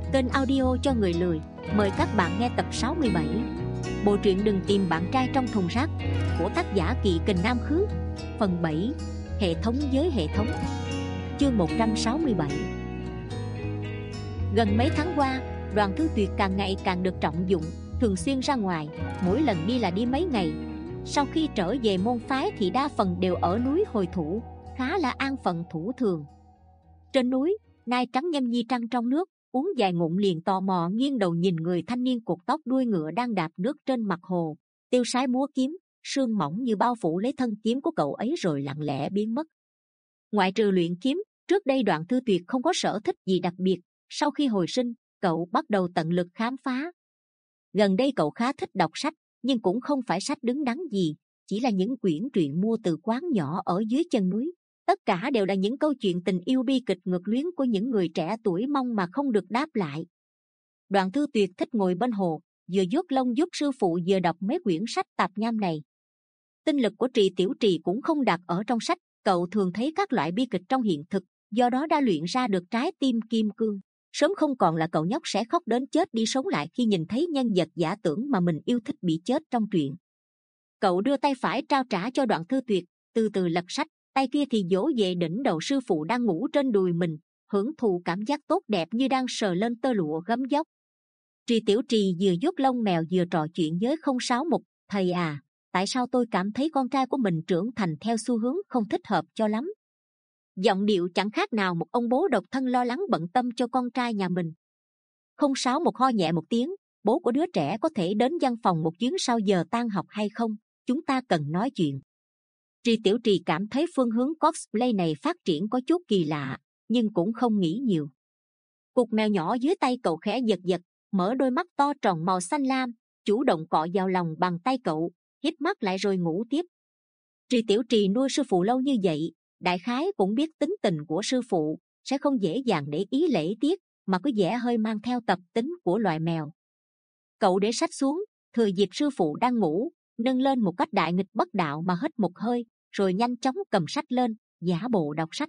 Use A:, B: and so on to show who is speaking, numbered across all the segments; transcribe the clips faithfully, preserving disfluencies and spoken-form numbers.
A: Kênh audio cho người lười, mời các bạn nghe tập sáu mươi bảy. Bộ truyện Đừng tìm bạn trai trong thùng rác của tác giả Kỵ Kình Nam Khước. Phần bảy. Hệ thống với hệ thống. Chương một trăm sáu mươi bảy. Gần mấy tháng qua, Đoàn Thư Tuyệt càng ngày càng được trọng dụng, thường xuyên ra ngoài, mỗi lần đi là đi mấy ngày. Sau khi trở về môn phái thì đa phần đều ở núi Hồi Thủ, khá là an phận thủ thường. Trên núi, nai trắng nhâm nhi trăng trong nước, uống vài ngụm liền tò mò nghiêng đầu nhìn người thanh niên cột tóc đuôi ngựa đang đạp nước trên mặt hồ, tiêu sái múa kiếm, sương mỏng như bao phủ lấy thân kiếm của cậu ấy rồi lặng lẽ biến mất. Ngoại trừ luyện kiếm, trước đây Đoạn Thư Tuyệt không có sở thích gì đặc biệt. Sau khi hồi sinh, cậu bắt đầu tận lực khám phá. Gần đây cậu khá thích đọc sách, nhưng cũng không phải sách đứng đắn gì, chỉ là những quyển truyện mua từ quán nhỏ ở dưới chân núi. Tất cả đều là những câu chuyện tình yêu bi kịch ngược luyến của những người trẻ tuổi mong mà không được đáp lại. Đoạn Thư Tuyệt thích ngồi bên hồ, vừa vuốt lông giúp sư phụ vừa đọc mấy quyển sách tạp nham này. Tinh lực của Trì Tiểu Trì cũng không đặt ở trong sách, cậu thường thấy các loại bi kịch trong hiện thực, do đó đã luyện ra được trái tim kim cương. Sớm không còn là cậu nhóc sẽ khóc đến chết đi sống lại khi nhìn thấy nhân vật giả tưởng mà mình yêu thích bị chết trong truyện. Cậu đưa tay phải trao trả cho Đoạn Thư Tuyệt, từ từ lật sách, tay kia thì vỗ về đỉnh đầu sư phụ đang ngủ trên đùi mình, hưởng thụ cảm giác tốt đẹp như đang sờ lên tơ lụa gấm vóc. Trì Tiểu Trì vừa vuốt lông mèo vừa trò chuyện với không sáu một. Thầy à, tại sao tôi cảm thấy con trai của mình trưởng thành theo xu hướng không thích hợp cho lắm? Giọng điệu chẳng khác nào một ông bố độc thân lo lắng bận tâm cho con trai nhà mình. Không sáu một ho nhẹ một tiếng. Bố của đứa trẻ có thể đến văn phòng một chuyến sau giờ tan học hay không? Chúng ta cần nói chuyện. Trì Tiểu Trì cảm thấy phương hướng cosplay này phát triển có chút kỳ lạ, nhưng cũng không nghĩ nhiều. Cục mèo nhỏ dưới tay cậu khẽ giật giật, mở đôi mắt to tròn màu xanh lam, chủ động cọ vào lòng bàn tay cậu, hít mắt lại rồi ngủ tiếp. Trì Tiểu Trì nuôi sư phụ lâu như vậy, đại khái cũng biết tính tình của sư phụ, sẽ không dễ dàng để ý lễ tiết, mà có vẻ hơi mang theo tập tính của loài mèo. Cậu để sách xuống, thừa dịp sư phụ đang ngủ, nâng lên một cách đại nghịch bất đạo mà hít một hơi, rồi nhanh chóng cầm sách lên, giả bộ đọc sách.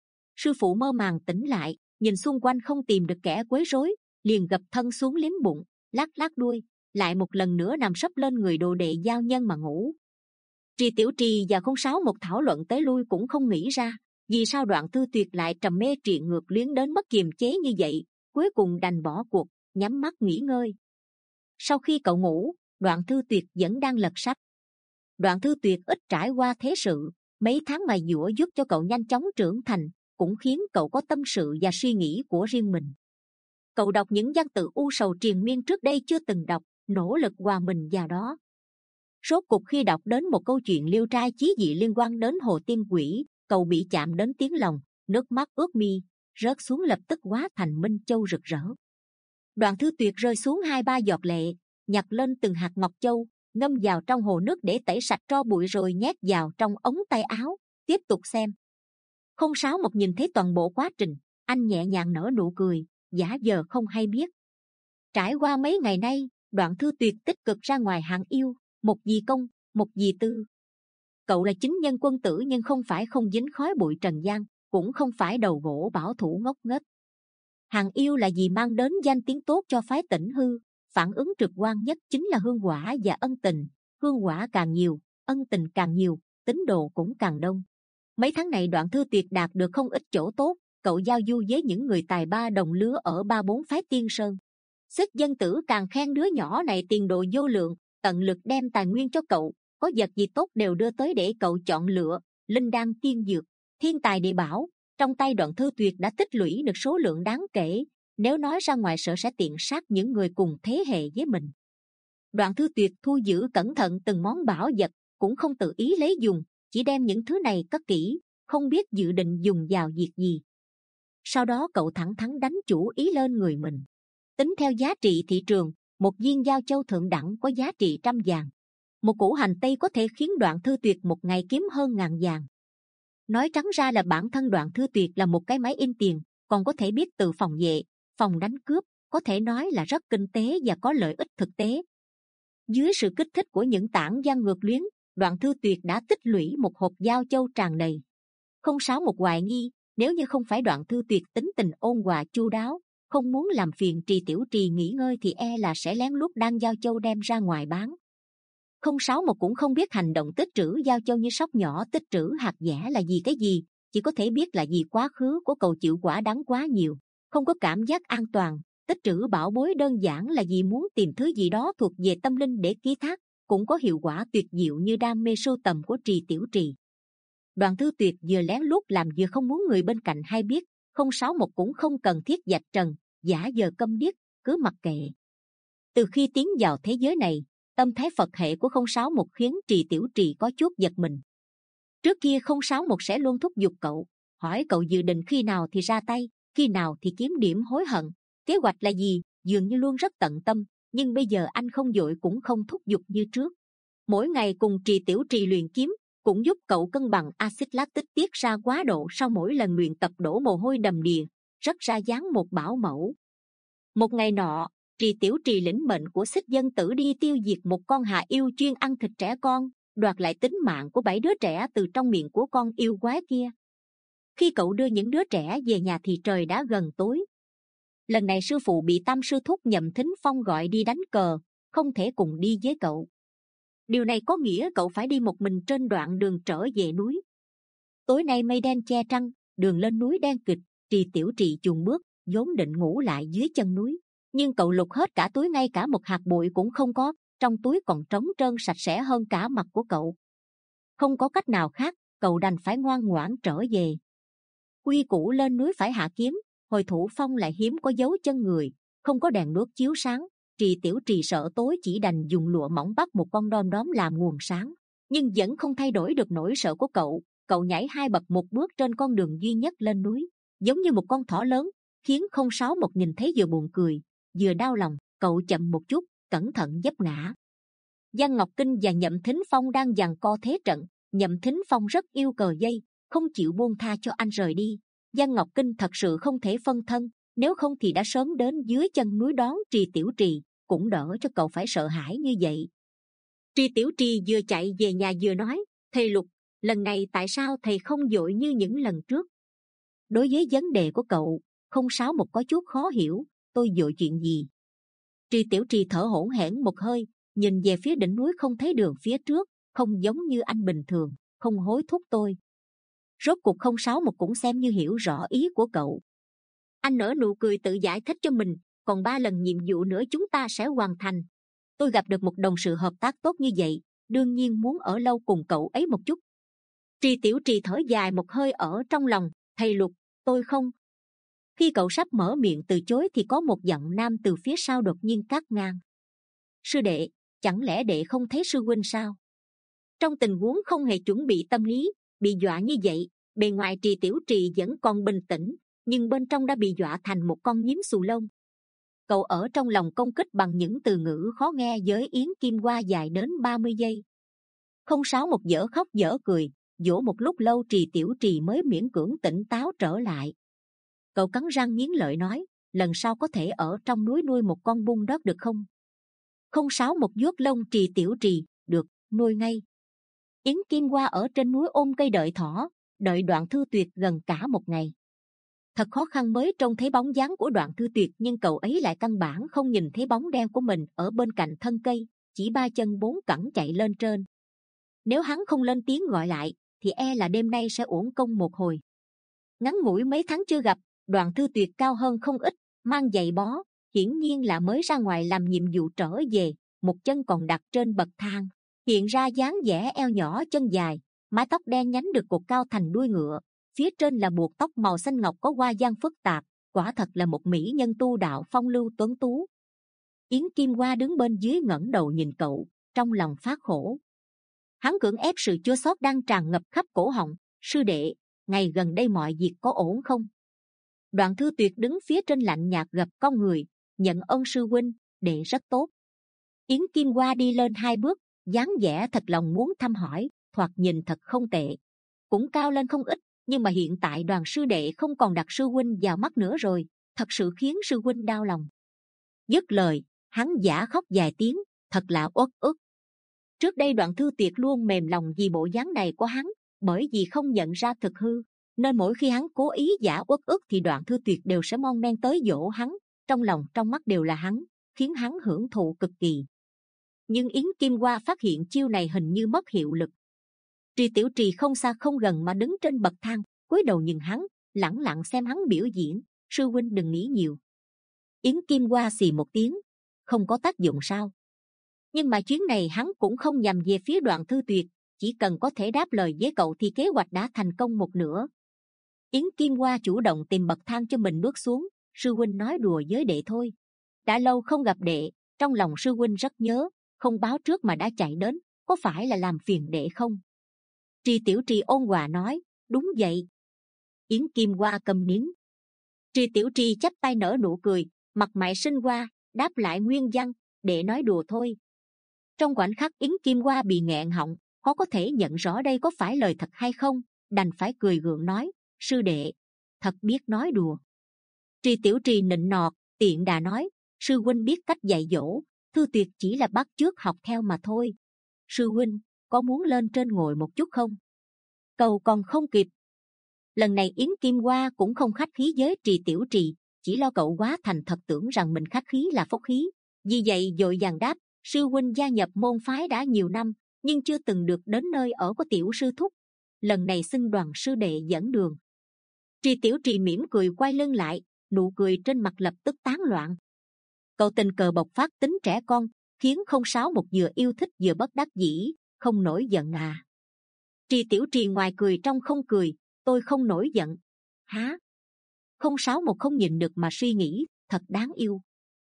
A: Sư phụ mơ màng tỉnh lại, nhìn xung quanh không tìm được kẻ quấy rối, liền gập thân xuống liếm bụng, lắc lắc đuôi, lại một lần nữa nằm sấp lên người đồ đệ giao nhân mà ngủ. Trì Tiểu Trì và không sáu một thảo luận tới lui cũng không nghĩ ra vì sao Đoạn Thư Tuyệt lại trầm mê truyện ngược luyến đến mất kiềm chế như vậy, cuối cùng đành bỏ cuộc, nhắm mắt nghỉ ngơi. Sau khi cậu ngủ, Đoạn Thư Tuyệt vẫn đang lật sách. Đoạn Thư Tuyệt ít trải qua thế sự, mấy tháng mài dũa giúp cho cậu nhanh chóng trưởng thành, cũng khiến cậu có tâm sự và suy nghĩ của riêng mình. Cậu đọc những văn tự u sầu triền miên trước đây chưa từng đọc, nỗ lực hòa mình vào đó. Rốt cục khi đọc đến một câu chuyện liêu trai chí dị liên quan đến Hồ Tiên Quỷ, cậu bị chạm đến tiếng lòng, nước mắt ướt mi, rớt xuống lập tức hóa thành minh châu rực rỡ. Đoạn Thư Tuyệt rơi xuống hai ba giọt lệ, nhặt lên từng hạt ngọc châu, ngâm vào trong hồ nước để tẩy sạch tro bụi rồi nhét vào trong ống tay áo, tiếp tục xem. Không sáu một nhìn thấy toàn bộ quá trình, anh nhẹ nhàng nở nụ cười, giả vờ không hay biết. Trải qua mấy ngày nay, Đoạn Thư Tuyệt tích cực ra ngoài hạng yêu, một vì công, một vì tư. Cậu là chính nhân quân tử nhưng không phải không dính khói bụi trần gian, cũng không phải đầu gỗ bảo thủ ngốc nghếch. Hạng yêu là gì mang đến danh tiếng tốt cho phái Tĩnh Hư, phản ứng trực quan nhất chính là hương hỏa và ân tình. Hương hỏa càng nhiều, ân tình càng nhiều, tín đồ cũng càng đông. Mấy tháng này Đoạn Thư Tuyệt đạt được không ít chỗ tốt, cậu giao du với những người tài ba đồng lứa ở ba bốn phái Tiên Sơn. Sức dân tử càng khen đứa nhỏ này tiền đồ vô lượng, tận lực đem tài nguyên cho cậu, có vật gì tốt đều đưa tới để cậu chọn lựa. Linh đan tiên dược, thiên tài địa bảo, trong tay Đoạn Thư Tuyệt đã tích lũy được số lượng đáng kể, nếu nói ra ngoài sợ sẽ tiện sát những người cùng thế hệ với mình. Đoạn Thư Tuyệt thu giữ cẩn thận từng món bảo vật, cũng không tự ý lấy dùng, chỉ đem những thứ này cất kỹ, không biết dự định dùng vào việc gì. Sau đó cậu thẳng thắn đánh chủ ý lên người mình. Tính theo giá trị thị trường, một viên giao châu thượng đẳng có giá trị trăm vàng. Một củ hành tây có thể khiến Đoạn Thư Tuyệt một ngày kiếm hơn ngàn vàng. Nói trắng ra là bản thân Đoạn Thư Tuyệt là một cái máy in tiền, còn có thể biết từ phòng vệ, phòng đánh cướp, có thể nói là rất kinh tế và có lợi ích thực tế. Dưới sự kích thích của những tảng văn ngược luyến, Đoạn Thư Tuyệt đã tích lũy một hộp giao châu tràn đầy. Không sáu một hoài nghi, nếu như không phải Đoạn Thư Tuyệt tính tình ôn hòa chu đáo, không muốn làm phiền Trì Tiểu Trì nghỉ ngơi thì e là sẽ lén lút đang giao châu đem ra ngoài bán. Không sáu một cũng không biết hành động tích trữ giao châu như sóc nhỏ tích trữ hạt dẻ là gì cái gì, chỉ có thể biết là vì quá khứ của cậu chịu quả đắng quá nhiều, không có cảm giác an toàn. Tích trữ bảo bối đơn giản là vì muốn tìm thứ gì đó thuộc về tâm linh để ký thác, cũng có hiệu quả tuyệt diệu như đam mê sưu tầm của Trì Tiểu Trì. Đoàn Thư Tuyệt vừa lén lút làm vừa không muốn người bên cạnh hay biết. Không sáu một cũng không cần thiết vạch trần, giả vờ câm điếc, cứ mặc kệ. Từ khi tiến vào thế giới này, tâm thái Phật hệ của không sáu một khiến Trì Tiểu Trì có chút giật mình. Trước kia không sáu một sẽ luôn thúc giục cậu, hỏi cậu dự định khi nào thì ra tay, khi nào thì kiếm điểm hối hận, kế hoạch là gì, dường như luôn rất tận tâm. Nhưng bây giờ anh không vội cũng không thúc giục như trước. Mỗi ngày cùng Trì Tiểu Trì luyện kiếm cũng giúp cậu cân bằng axit lactic tiết ra quá độ sau mỗi lần luyện tập đổ mồ hôi đầm đìa, rất ra dáng một bảo mẫu. Một ngày nọ, Trì Tiểu Trì lĩnh mệnh của Xích Dân Tử đi tiêu diệt một con hạ yêu chuyên ăn thịt trẻ con, đoạt lại tính mạng của bảy đứa trẻ từ trong miệng của con yêu quái kia. Khi cậu đưa những đứa trẻ về nhà thì trời đã gần tối. Lần này sư phụ bị Tam sư thúc Nhậm Thính Phong gọi đi đánh cờ, không thể cùng đi với cậu. Điều này có nghĩa cậu phải đi một mình trên đoạn đường trở về núi. Tối nay mây đen che trăng, đường lên núi đen kịt. Trì Tiểu Trì chùn bước, vốn định ngủ lại dưới chân núi, nhưng cậu lục hết cả túi, ngay cả một hạt bụi cũng không có, trong túi còn trống trơn sạch sẽ hơn cả mặt của cậu. Không có cách nào khác, cậu đành phải ngoan ngoãn trở về. Quy củ lên núi phải hạ kiếm, hồi thủ phong lại hiếm có dấu chân người, không có đèn đuốc chiếu sáng. Trì Tiểu Trì sợ tối chỉ đành dùng lụa mỏng bắt một con đom đóm làm nguồn sáng, nhưng vẫn không thay đổi được nỗi sợ của cậu. Cậu nhảy hai bậc một bước trên con đường duy nhất lên núi, giống như một con thỏ lớn, khiến không sáu một nhìn thấy vừa buồn cười vừa đau lòng. Cậu chậm một chút, cẩn thận vấp ngã. Giang Ngọc Kinh và Nhậm Thính Phong đang giằng co thế trận. Nhậm Thính Phong rất yêu cờ dây, không chịu buông tha cho anh rời đi. Giang Ngọc Kinh thật sự không thể phân thân, nếu không thì đã sớm đến dưới chân núi đón Trì Tiểu Trì, cũng đỡ cho cậu phải sợ hãi như vậy. Trì Tiểu Trì vừa chạy về nhà vừa nói, thầy Lục, lần này tại sao thầy không vội như những lần trước? Đối với vấn đề của cậu, không sáu một có chút khó hiểu. Tôi vội chuyện gì? Trì Tiểu Trì thở hổn hển một hơi, nhìn về phía đỉnh núi không thấy đường phía trước, không giống như anh bình thường, không hối thúc tôi. Rốt cuộc không sáu một cũng xem như hiểu rõ ý của cậu. Anh nở nụ cười tự giải thích cho mình, còn ba lần nhiệm vụ nữa chúng ta sẽ hoàn thành. Tôi gặp được một đồng sự hợp tác tốt như vậy, đương nhiên muốn ở lâu cùng cậu ấy một chút. Trì Tiểu Trì thở dài một hơi ở trong lòng, thầy Lục, tôi không. Khi cậu sắp mở miệng từ chối thì có một giọng nam từ phía sau đột nhiên cắt ngang. Sư đệ, chẳng lẽ đệ không thấy sư huynh sao? Trong tình huống không hề chuẩn bị tâm lý, bị dọa như vậy, bề ngoài Trì Tiểu Trì vẫn còn bình tĩnh, nhưng bên trong đã bị dọa thành một con nhím xù lông. Cậu ở trong lòng công kích bằng những từ ngữ khó nghe với Yến Kim Hoa dài đến ba mươi giây. Không sáu một dở khóc dở cười, dỗ một lúc lâu Trì Tiểu Trì mới miễn cưỡng tỉnh táo trở lại. Cậu cắn răng nghiến lợi nói, lần sau có thể ở trong núi nuôi một con bung đất được không? Không sáu một vuốt lông Trì Tiểu Trì, được, nuôi ngay. Yến Kim Hoa ở trên núi ôm cây đợi thỏ, đợi Đoạn Thư Tuyệt gần cả một ngày. Thật khó khăn mới trông thấy bóng dáng của Đoạn Thư Tuyệt, nhưng cậu ấy lại căn bản không nhìn thấy bóng đen của mình ở bên cạnh thân cây, chỉ ba chân bốn cẳng chạy lên trên. Nếu hắn không lên tiếng gọi lại, thì e là đêm nay sẽ uổng công một hồi. Ngắn ngủi mấy tháng chưa gặp, Đoạn Thư Tuyệt cao hơn không ít, mang giày bó, hiển nhiên là mới ra ngoài làm nhiệm vụ trở về, một chân còn đặt trên bậc thang, hiện ra dáng vẻ eo nhỏ chân dài, mái tóc đen nhánh được cột cao thành đuôi ngựa, phía trên là buộc tóc màu xanh ngọc có hoa văn phức tạp, quả thật là một mỹ nhân tu đạo phong lưu tuấn tú. Yến Kim Hoa đứng bên dưới ngẩng đầu nhìn cậu, trong lòng phát khổ. Hắn cưỡng ép sự chua xót đang tràn ngập khắp cổ họng. Sư đệ, ngày gần đây mọi việc có ổn không? Đoạn Thư Tuyệt đứng phía trên lạnh nhạt gập cong người, nhận ơn sư huynh, đệ rất tốt. Yến Kim Hoa đi lên hai bước, dáng vẻ thật lòng muốn thăm hỏi, thoạt nhìn thật không tệ, cũng cao lên không ít, nhưng mà hiện tại Đoàn sư đệ không còn đặt sư huynh vào mắt nữa rồi, thật sự khiến sư huynh đau lòng. Dứt lời, hắn giả khóc vài tiếng, thật là uất ức. Trước đây Đoạn Thư Tuyệt luôn mềm lòng vì bộ dáng này của hắn, bởi vì không nhận ra thực hư. nên mỗi khi hắn cố ý giả uất ức thì Đoạn Thư Tuyệt đều sẽ mon men tới dỗ hắn, trong lòng trong mắt đều là hắn, khiến hắn hưởng thụ cực kỳ. Nhưng Yến Kim Hoa phát hiện chiêu này hình như mất hiệu lực. Trì Tiểu Trì không xa không gần mà đứng trên bậc thang, cúi đầu nhìn hắn, lẳng lặng xem hắn biểu diễn. Sư huynh đừng nghĩ nhiều. Yến Kim Hoa xì một tiếng, không có tác dụng sao? Nhưng mà chuyến này hắn cũng không nhằm về phía Đoạn Thư Tuyệt, chỉ cần có thể đáp lời với cậu thì kế hoạch đã thành công một nửa. Yến Kim Hoa chủ động tìm bậc thang cho mình bước xuống. Sư huynh nói đùa với đệ thôi. Đã lâu không gặp đệ, trong lòng sư huynh rất nhớ, không báo trước mà đã chạy đến, có phải là làm phiền đệ không? Trì Tiểu Trì ôn hòa nói, đúng vậy. Yến Kim Hoa cầm nín. Trì Tiểu Trì chắp tay nở nụ cười, mặt mày xinh hoa, đáp lại nguyên văn, đệ nói đùa thôi. Trong khoảnh khắc Yến Kim Hoa bị nghẹn họng, khó có thể nhận rõ đây có phải lời thật hay không, đành phải cười gượng nói, sư đệ, thật biết nói đùa. Trì Tiểu Trì nịnh nọt, tiện đà nói, sư huynh biết cách dạy dỗ, Thư Tuyệt chỉ là bắt chước học theo mà thôi. Sư huynh, có muốn lên trên ngồi một chút không? Cầu còn không kịp. Lần này Yến Kim Hoa cũng không khách khí với Trì Tiểu Trì, chỉ lo cậu quá thành thật tưởng rằng mình khách khí là phúc khí, vì vậy vội vàng đáp, sư huynh gia nhập môn phái đã nhiều năm, nhưng chưa từng được đến nơi ở của tiểu sư thúc. Lần này xin Đoàn sư đệ dẫn đường. Trì Tiểu Trì mỉm cười quay lưng lại, nụ cười trên mặt lập tức tán loạn. Cậu tình cờ bộc phát tính trẻ con, khiến không sáu một vừa yêu thích vừa bất đắc dĩ, không nổi giận à? Trì Tiểu Trì ngoài cười trong không cười, tôi không nổi giận. Há? Không sáu một không nhìn được mà suy nghĩ, thật đáng yêu.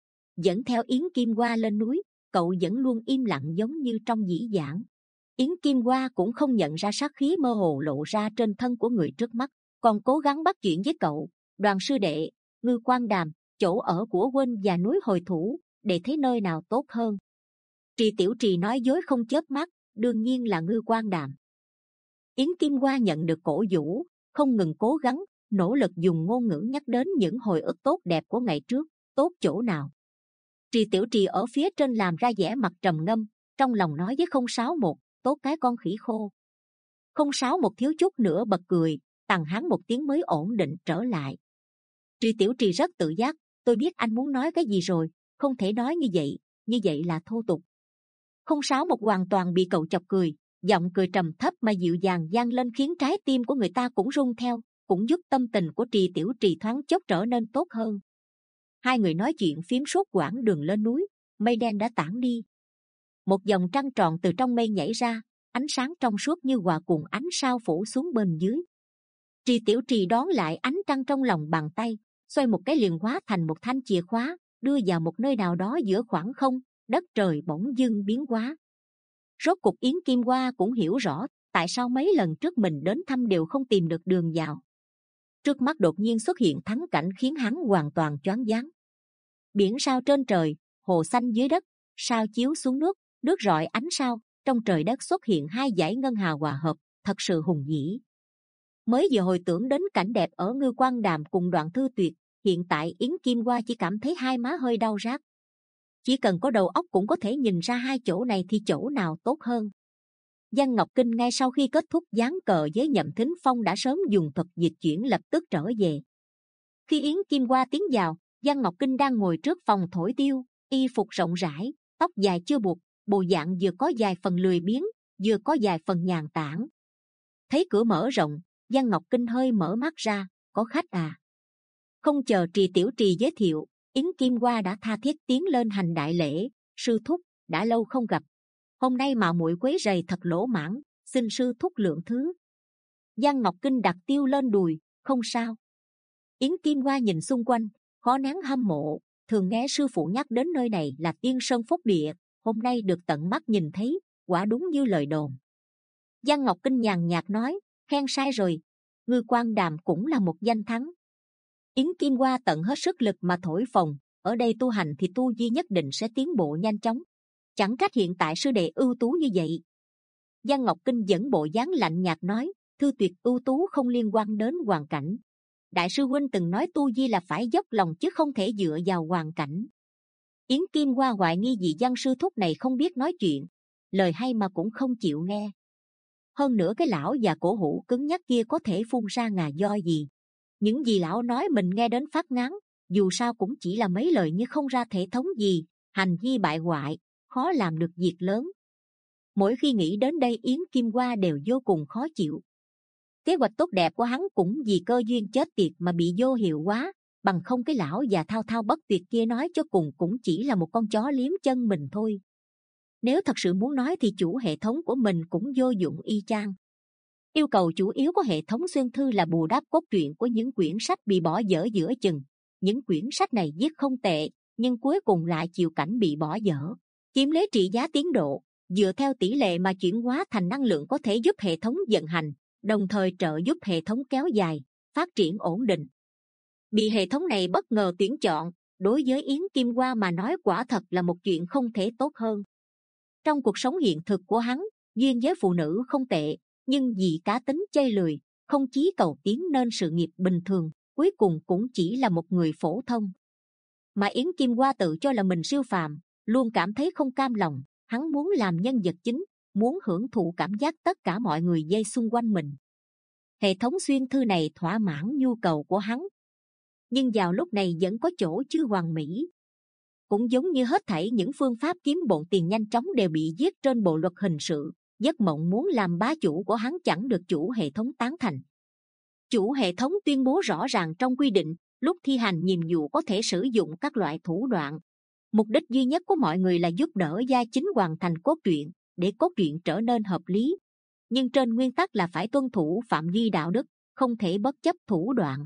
A: Dẫn theo Yến Kim Hoa lên núi, cậu vẫn luôn im lặng giống như trong dĩ vãng. Yến Kim Hoa cũng không nhận ra sát khí mơ hồ lộ ra trên thân của người trước mắt, còn cố gắng bắt chuyện với cậu. Đoàn sư đệ, Ngư Quan Đàm, chỗ ở của huynh và núi Hồi Thủ, để thấy nơi nào tốt hơn? Trì Tiểu Trì nói dối không chớp mắt, đương nhiên là Ngư Quan Đàm. Yến Kim Hoa nhận được cổ vũ, không ngừng cố gắng, nỗ lực dùng ngôn ngữ nhắc đến những hồi ức tốt đẹp của ngày trước. Tốt chỗ nào? Trì Tiểu Trì ở phía trên làm ra vẻ mặt trầm ngâm, trong lòng nói với không sáu một, tốt cái con khỉ khô. Không sáu một thiếu chút nữa bật cười, tằng hắn một tiếng mới ổn định trở lại. Trì Tiểu Trì rất tự giác, tôi biết anh muốn nói cái gì rồi, không thể nói như vậy, như vậy là thô tục. Không sáu một hoàn toàn bị cậu chọc cười, giọng cười trầm thấp mà dịu dàng vang lên khiến trái tim của người ta cũng rung theo, cũng giúp tâm tình của Trì Tiểu Trì thoáng chốc trở nên tốt hơn. Hai người nói chuyện phím suốt quãng đường lên núi, mây đen đã tản đi. Một dòng trăng tròn từ trong mây nhảy ra, ánh sáng trong suốt như hòa cùng ánh sao phủ xuống bên dưới. Trì Tiểu Trì đón lại ánh trăng trong lòng bàn tay, xoay một cái liền hóa thành một thanh chìa khóa, đưa vào một nơi nào đó giữa khoảng không, đất trời bỗng dưng biến hóa. Rốt cục Yến Kim Hoa cũng hiểu rõ tại sao mấy lần trước mình đến thăm đều không tìm được đường vào. Trước mắt đột nhiên xuất hiện thắng cảnh khiến hắn hoàn toàn choáng váng. Biển sao trên trời, hồ xanh dưới đất, sao chiếu xuống nước, nước rọi ánh sao, trong trời đất xuất hiện hai dải ngân hà hòa hợp, thật sự hùng vĩ. Mới vừa hồi tưởng đến cảnh đẹp ở Ngư Quan Đàm cùng Đoạn Thư Tuyệt, hiện tại Yến Kim Hoa chỉ cảm thấy hai má hơi đau rát. Chỉ cần có đầu óc cũng có thể nhìn ra hai chỗ này thì chỗ nào tốt hơn. Giang Ngọc Kinh ngay sau khi kết thúc giáng cờ với Nhậm Thính Phong đã sớm dùng thuật dịch chuyển lập tức trở về. Khi Yến Kim Hoa tiến vào, Giang Ngọc Kinh đang ngồi trước phòng thổi tiêu, y phục rộng rãi, tóc dài chưa buộc, bộ dạng vừa có vài phần lười biếng, vừa có vài phần nhàn tản. Thấy cửa mở rộng, Giang Ngọc Kinh hơi mở mắt ra, có khách à? Không chờ Trì Tiểu Trì giới thiệu, Yến Kim Hoa đã tha thiết tiến lên hành đại lễ, sư thúc, đã lâu không gặp. Hôm nay mà muội quấy rầy thật lỗ mãng, xin sư thúc lượng thứ. Giang Ngọc Kinh đặt tiêu lên đùi, không sao. Yến Kim Hoa nhìn xung quanh, khó nén hâm mộ, thường nghe sư phụ nhắc đến nơi này là tiên sơn phúc địa, hôm nay được tận mắt nhìn thấy, quả đúng như lời đồn. Giang Ngọc Kinh nhàn nhạt nói, khen sai rồi, Ngư Quan Đàm cũng là một danh thắng. Yến Kim Hoa tận hết sức lực mà thổi phồng, ở đây tu hành thì tu vi nhất định sẽ tiến bộ nhanh chóng. Chẳng trách hiện tại sư đệ ưu tú như vậy. Giang Ngọc Kinh dẫn bộ dáng lạnh nhạt nói, Thư Tuyệt ưu tú không liên quan đến hoàn cảnh. Đại sư huynh từng nói tu vi là phải dốc lòng chứ không thể dựa vào hoàn cảnh. Yến Kim Hoa hoài nghi vị Giang sư thúc này không biết nói chuyện, lời hay mà cũng không chịu nghe. Hơn nữa cái lão già cổ hủ cứng nhắc kia có thể phun ra ngà do gì? Những gì lão nói mình nghe đến phát ngán, dù sao cũng chỉ là mấy lời như không ra thể thống gì, hành vi bại hoại, khó làm được việc lớn. Mỗi khi nghĩ đến đây Yến Kim Hoa đều vô cùng khó chịu. Kế hoạch tốt đẹp của hắn cũng vì cơ duyên chết tiệt mà bị vô hiệu hóa, bằng không cái lão già thao thao bất tuyệt kia nói cho cùng cũng chỉ là một con chó liếm chân mình thôi. Nếu thật sự muốn nói thì chủ hệ thống của mình cũng vô dụng y chang. Yêu cầu chủ yếu của hệ thống xuyên thư là bù đắp cốt truyện của những quyển sách bị bỏ dở giữa chừng. Những quyển sách này viết không tệ, nhưng cuối cùng lại chịu cảnh bị bỏ dở, chiếm lấy trị giá tiến độ, dựa theo tỷ lệ mà chuyển hóa thành năng lượng có thể giúp hệ thống vận hành, đồng thời trợ giúp hệ thống kéo dài, phát triển ổn định. Bị hệ thống này bất ngờ tuyển chọn, đối với Yến Kim Hoa mà nói quả thật là một chuyện không thể tốt hơn. Trong cuộc sống hiện thực của hắn, duyên với phụ nữ không tệ, nhưng vì cá tính chây lười, không chí cầu tiến nên sự nghiệp bình thường, cuối cùng cũng chỉ là một người phổ thông. Mà Yến Kim Hoa tự cho là mình siêu phàm, luôn cảm thấy không cam lòng, hắn muốn làm nhân vật chính, muốn hưởng thụ cảm giác tất cả mọi người dây xung quanh mình. Hệ thống xuyên thư này thỏa mãn nhu cầu của hắn, nhưng vào lúc này vẫn có chỗ chưa hoàn mỹ. Cũng giống như hết thảy những phương pháp kiếm bộn tiền nhanh chóng đều bị giết trên bộ luật hình sự, giấc mộng muốn làm bá chủ của hắn chẳng được chủ hệ thống tán thành. Chủ hệ thống tuyên bố rõ ràng trong quy định, lúc thi hành nhiệm vụ có thể sử dụng các loại thủ đoạn. Mục đích duy nhất của mọi người là giúp đỡ gia chính hoàn thành cốt truyện, để cốt truyện trở nên hợp lý. Nhưng trên nguyên tắc là phải tuân thủ phạm vi đạo đức, không thể bất chấp thủ đoạn.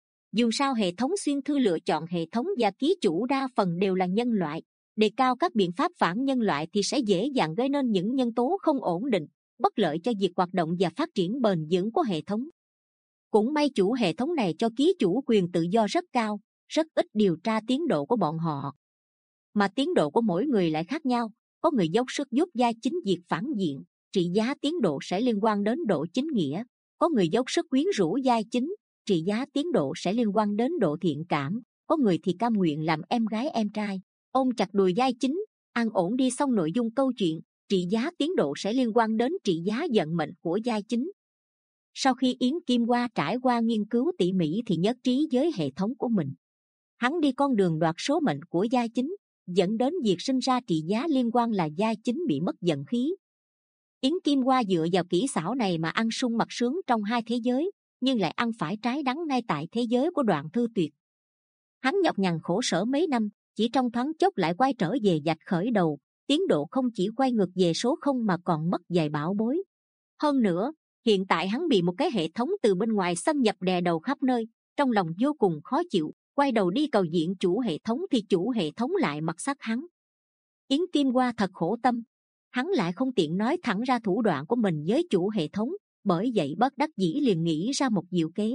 A: Dù sao hệ thống xuyên thư lựa chọn hệ thống và ký chủ đa phần đều là nhân loại, đề cao các biện pháp phản nhân loại thì sẽ dễ dàng gây nên những nhân tố không ổn định, bất lợi cho việc hoạt động và phát triển bền vững của hệ thống. Cũng may chủ hệ thống này cho ký chủ quyền tự do rất cao, rất ít điều tra tiến độ của bọn họ. Mà tiến độ của mỗi người lại khác nhau, có người dốc sức giúp gia chính diệt phản diện, trị giá tiến độ sẽ liên quan đến độ chính nghĩa, có người dốc sức quyến rũ gia chính, trị giá tiến độ sẽ liên quan đến độ thiện cảm, có người thì cam nguyện làm em gái em trai, ôm chặt đùi giai chính, an ổn đi xong nội dung câu chuyện, trị giá tiến độ sẽ liên quan đến trị giá vận mệnh của giai chính. Sau khi Yến Kim Hoa trải qua nghiên cứu tỉ mỉ thì nhất trí với hệ thống của mình. Hắn đi con đường đoạt số mệnh của giai chính, dẫn đến việc sinh ra trị giá liên quan là giai chính bị mất vận khí. Yến Kim Hoa dựa vào kỹ xảo này mà ăn sung mặc sướng trong hai thế giới, nhưng lại ăn phải trái đắng ngay tại thế giới của Đoạn Thư Tuyệt. Hắn nhọc nhằn khổ sở mấy năm, chỉ trong thoáng chốc lại quay trở về vạch khởi đầu, tiến độ không chỉ quay ngược về số không mà còn mất vài bảo bối. Hơn nữa, hiện tại hắn bị một cái hệ thống từ bên ngoài xâm nhập đè đầu khắp nơi, trong lòng vô cùng khó chịu, quay đầu đi cầu diện chủ hệ thống thì chủ hệ thống lại mặc sắc hắn. Yến Kim Hoa thật khổ tâm, hắn lại không tiện nói thẳng ra thủ đoạn của mình với chủ hệ thống, bởi vậy bất đắc dĩ liền nghĩ ra một diệu kế.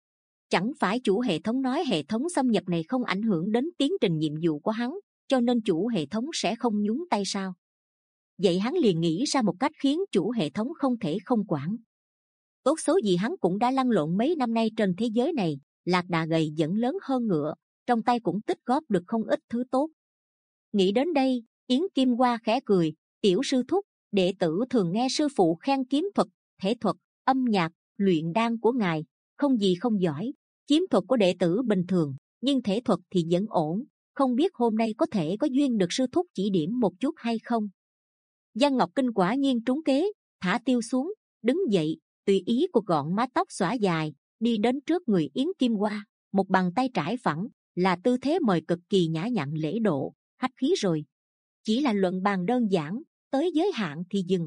A: Chẳng phải chủ hệ thống nói hệ thống xâm nhập này không ảnh hưởng đến tiến trình nhiệm vụ của hắn, cho nên chủ hệ thống sẽ không nhúng tay sao? Vậy hắn liền nghĩ ra một cách khiến chủ hệ thống không thể không quản. Tốt xấu gì hắn cũng đã lăn lộn mấy năm nay trên thế giới này, lạc đà gầy vẫn lớn hơn ngựa, trong tay cũng tích góp được không ít thứ tốt. Nghĩ đến đây, Yến Kim Hoa khẽ cười, tiểu sư thúc, đệ tử thường nghe sư phụ khen kiếm thuật, thể thuật, âm nhạc, luyện đan của ngài, không gì không giỏi. Kiếm thuật của đệ tử bình thường, nhưng thể thuật thì vẫn ổn, không biết hôm nay có thể có duyên được sư thúc chỉ điểm một chút hay không? Giang Ngọc Kinh quả nhiên trúng kế, thả tiêu xuống, đứng dậy, tùy ý cuộc gọn mái tóc xõa dài, đi đến trước người Yến Kim Hoa, một bàn tay trải phẳng, là tư thế mời cực kỳ nhã nhặn lễ độ, khách khí rồi. Chỉ là luận bàn đơn giản, tới giới hạn thì dừng.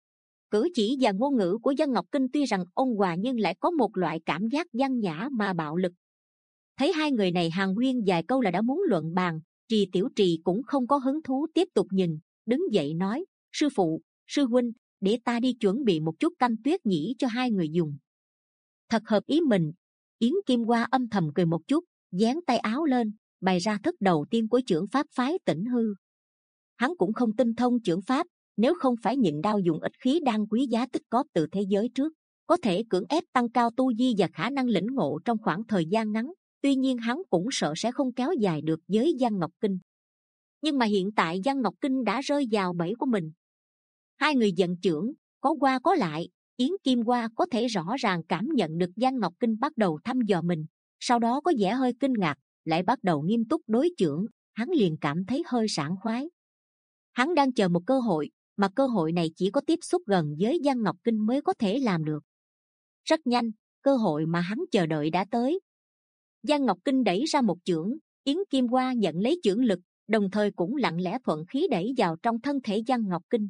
A: Cử chỉ và ngôn ngữ của Giang Ngọc Kinh tuy rằng ôn hòa nhưng lại có một loại cảm giác văn nhã mà bạo lực. Thấy hai người này hàn huyên vài câu là đã muốn luận bàn, Trì Tiểu Trì cũng không có hứng thú tiếp tục nhìn, đứng dậy nói: sư phụ, sư huynh, để ta đi chuẩn bị một chút canh tuyết nhĩ cho hai người dùng. Thật hợp ý mình. Yến Kim Hoa âm thầm cười một chút, dán tay áo lên, bày ra thức đầu tiên của chưởng pháp phái Tĩnh Hư. Hắn cũng không tinh thông chưởng pháp, nếu không phải nhịn đau dùng ít khí đan quý giá tích góp từ thế giới trước, có thể cưỡng ép tăng cao tu vi và khả năng lĩnh ngộ trong khoảng thời gian ngắn. Tuy nhiên hắn cũng sợ sẽ không kéo dài được với Giang Ngọc Kinh. Nhưng mà hiện tại Giang Ngọc Kinh đã rơi vào bẫy của mình. Hai người giận chưởng, có qua có lại, Yến Kim Hoa có thể rõ ràng cảm nhận được Giang Ngọc Kinh bắt đầu thăm dò mình, sau đó có vẻ hơi kinh ngạc, lại bắt đầu nghiêm túc đối chưởng. Hắn liền cảm thấy hơi sảng khoái. Hắn đang chờ một cơ hội, mà cơ hội này chỉ có tiếp xúc gần với Giang Ngọc Kinh mới có thể làm được. Rất nhanh, cơ hội mà hắn chờ đợi đã tới. Giang Ngọc Kinh đẩy ra một chưởng, Yến Kim Hoa nhận lấy chưởng lực, đồng thời cũng lặng lẽ thuận khí đẩy vào trong thân thể Giang Ngọc Kinh.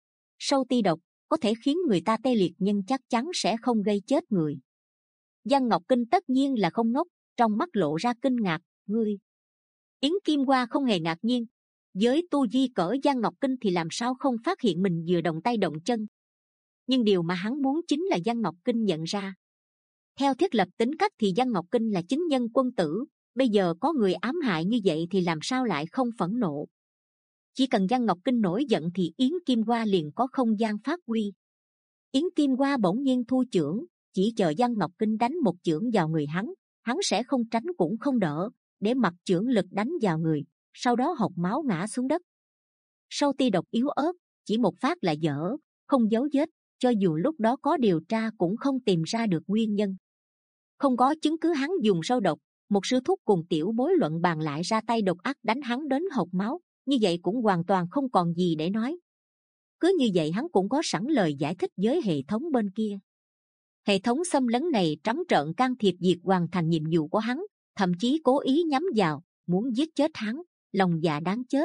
A: Sâu ti độc có thể khiến người ta tê liệt nhưng chắc chắn sẽ không gây chết người. Giang Ngọc Kinh tất nhiên là không ngốc, trong mắt lộ ra kinh ngạc. Ngươi? Yến Kim Hoa không hề ngạc nhiên. Với tu vi cỡ Giang Ngọc Kinh thì làm sao không phát hiện mình vừa động tay động chân. Nhưng điều mà hắn muốn chính là Giang Ngọc Kinh nhận ra. Theo thiết lập tính cách thì Giang Ngọc Kinh là chính nhân quân tử. Bây giờ có người ám hại như vậy thì làm sao lại không phẫn nộ. Chỉ cần Giang Ngọc Kinh nổi giận thì Yến Kim Hoa liền có không gian phát huy. Yến Kim Hoa bỗng nhiên thu chưởng, chỉ chờ Giang Ngọc Kinh đánh một chưởng vào người hắn, hắn sẽ không tránh cũng không đỡ, để mặc chưởng lực đánh vào người, sau đó hộc máu ngã xuống đất. Sâu ti độc yếu ớt, chỉ một phát là dở, không dấu vết, cho dù lúc đó có điều tra cũng không tìm ra được nguyên nhân. Không có chứng cứ hắn dùng sâu độc, một sư thúc cùng tiểu bối luận bàn lại ra tay độc ác đánh hắn đến hộc máu, như vậy cũng hoàn toàn không còn gì để nói. Cứ như vậy hắn cũng có sẵn lời giải thích với hệ thống bên kia. Hệ thống xâm lấn này trắng trợn can thiệp việc hoàn thành nhiệm vụ của hắn, thậm chí cố ý nhắm vào, muốn giết chết hắn, lòng dạ đáng chết.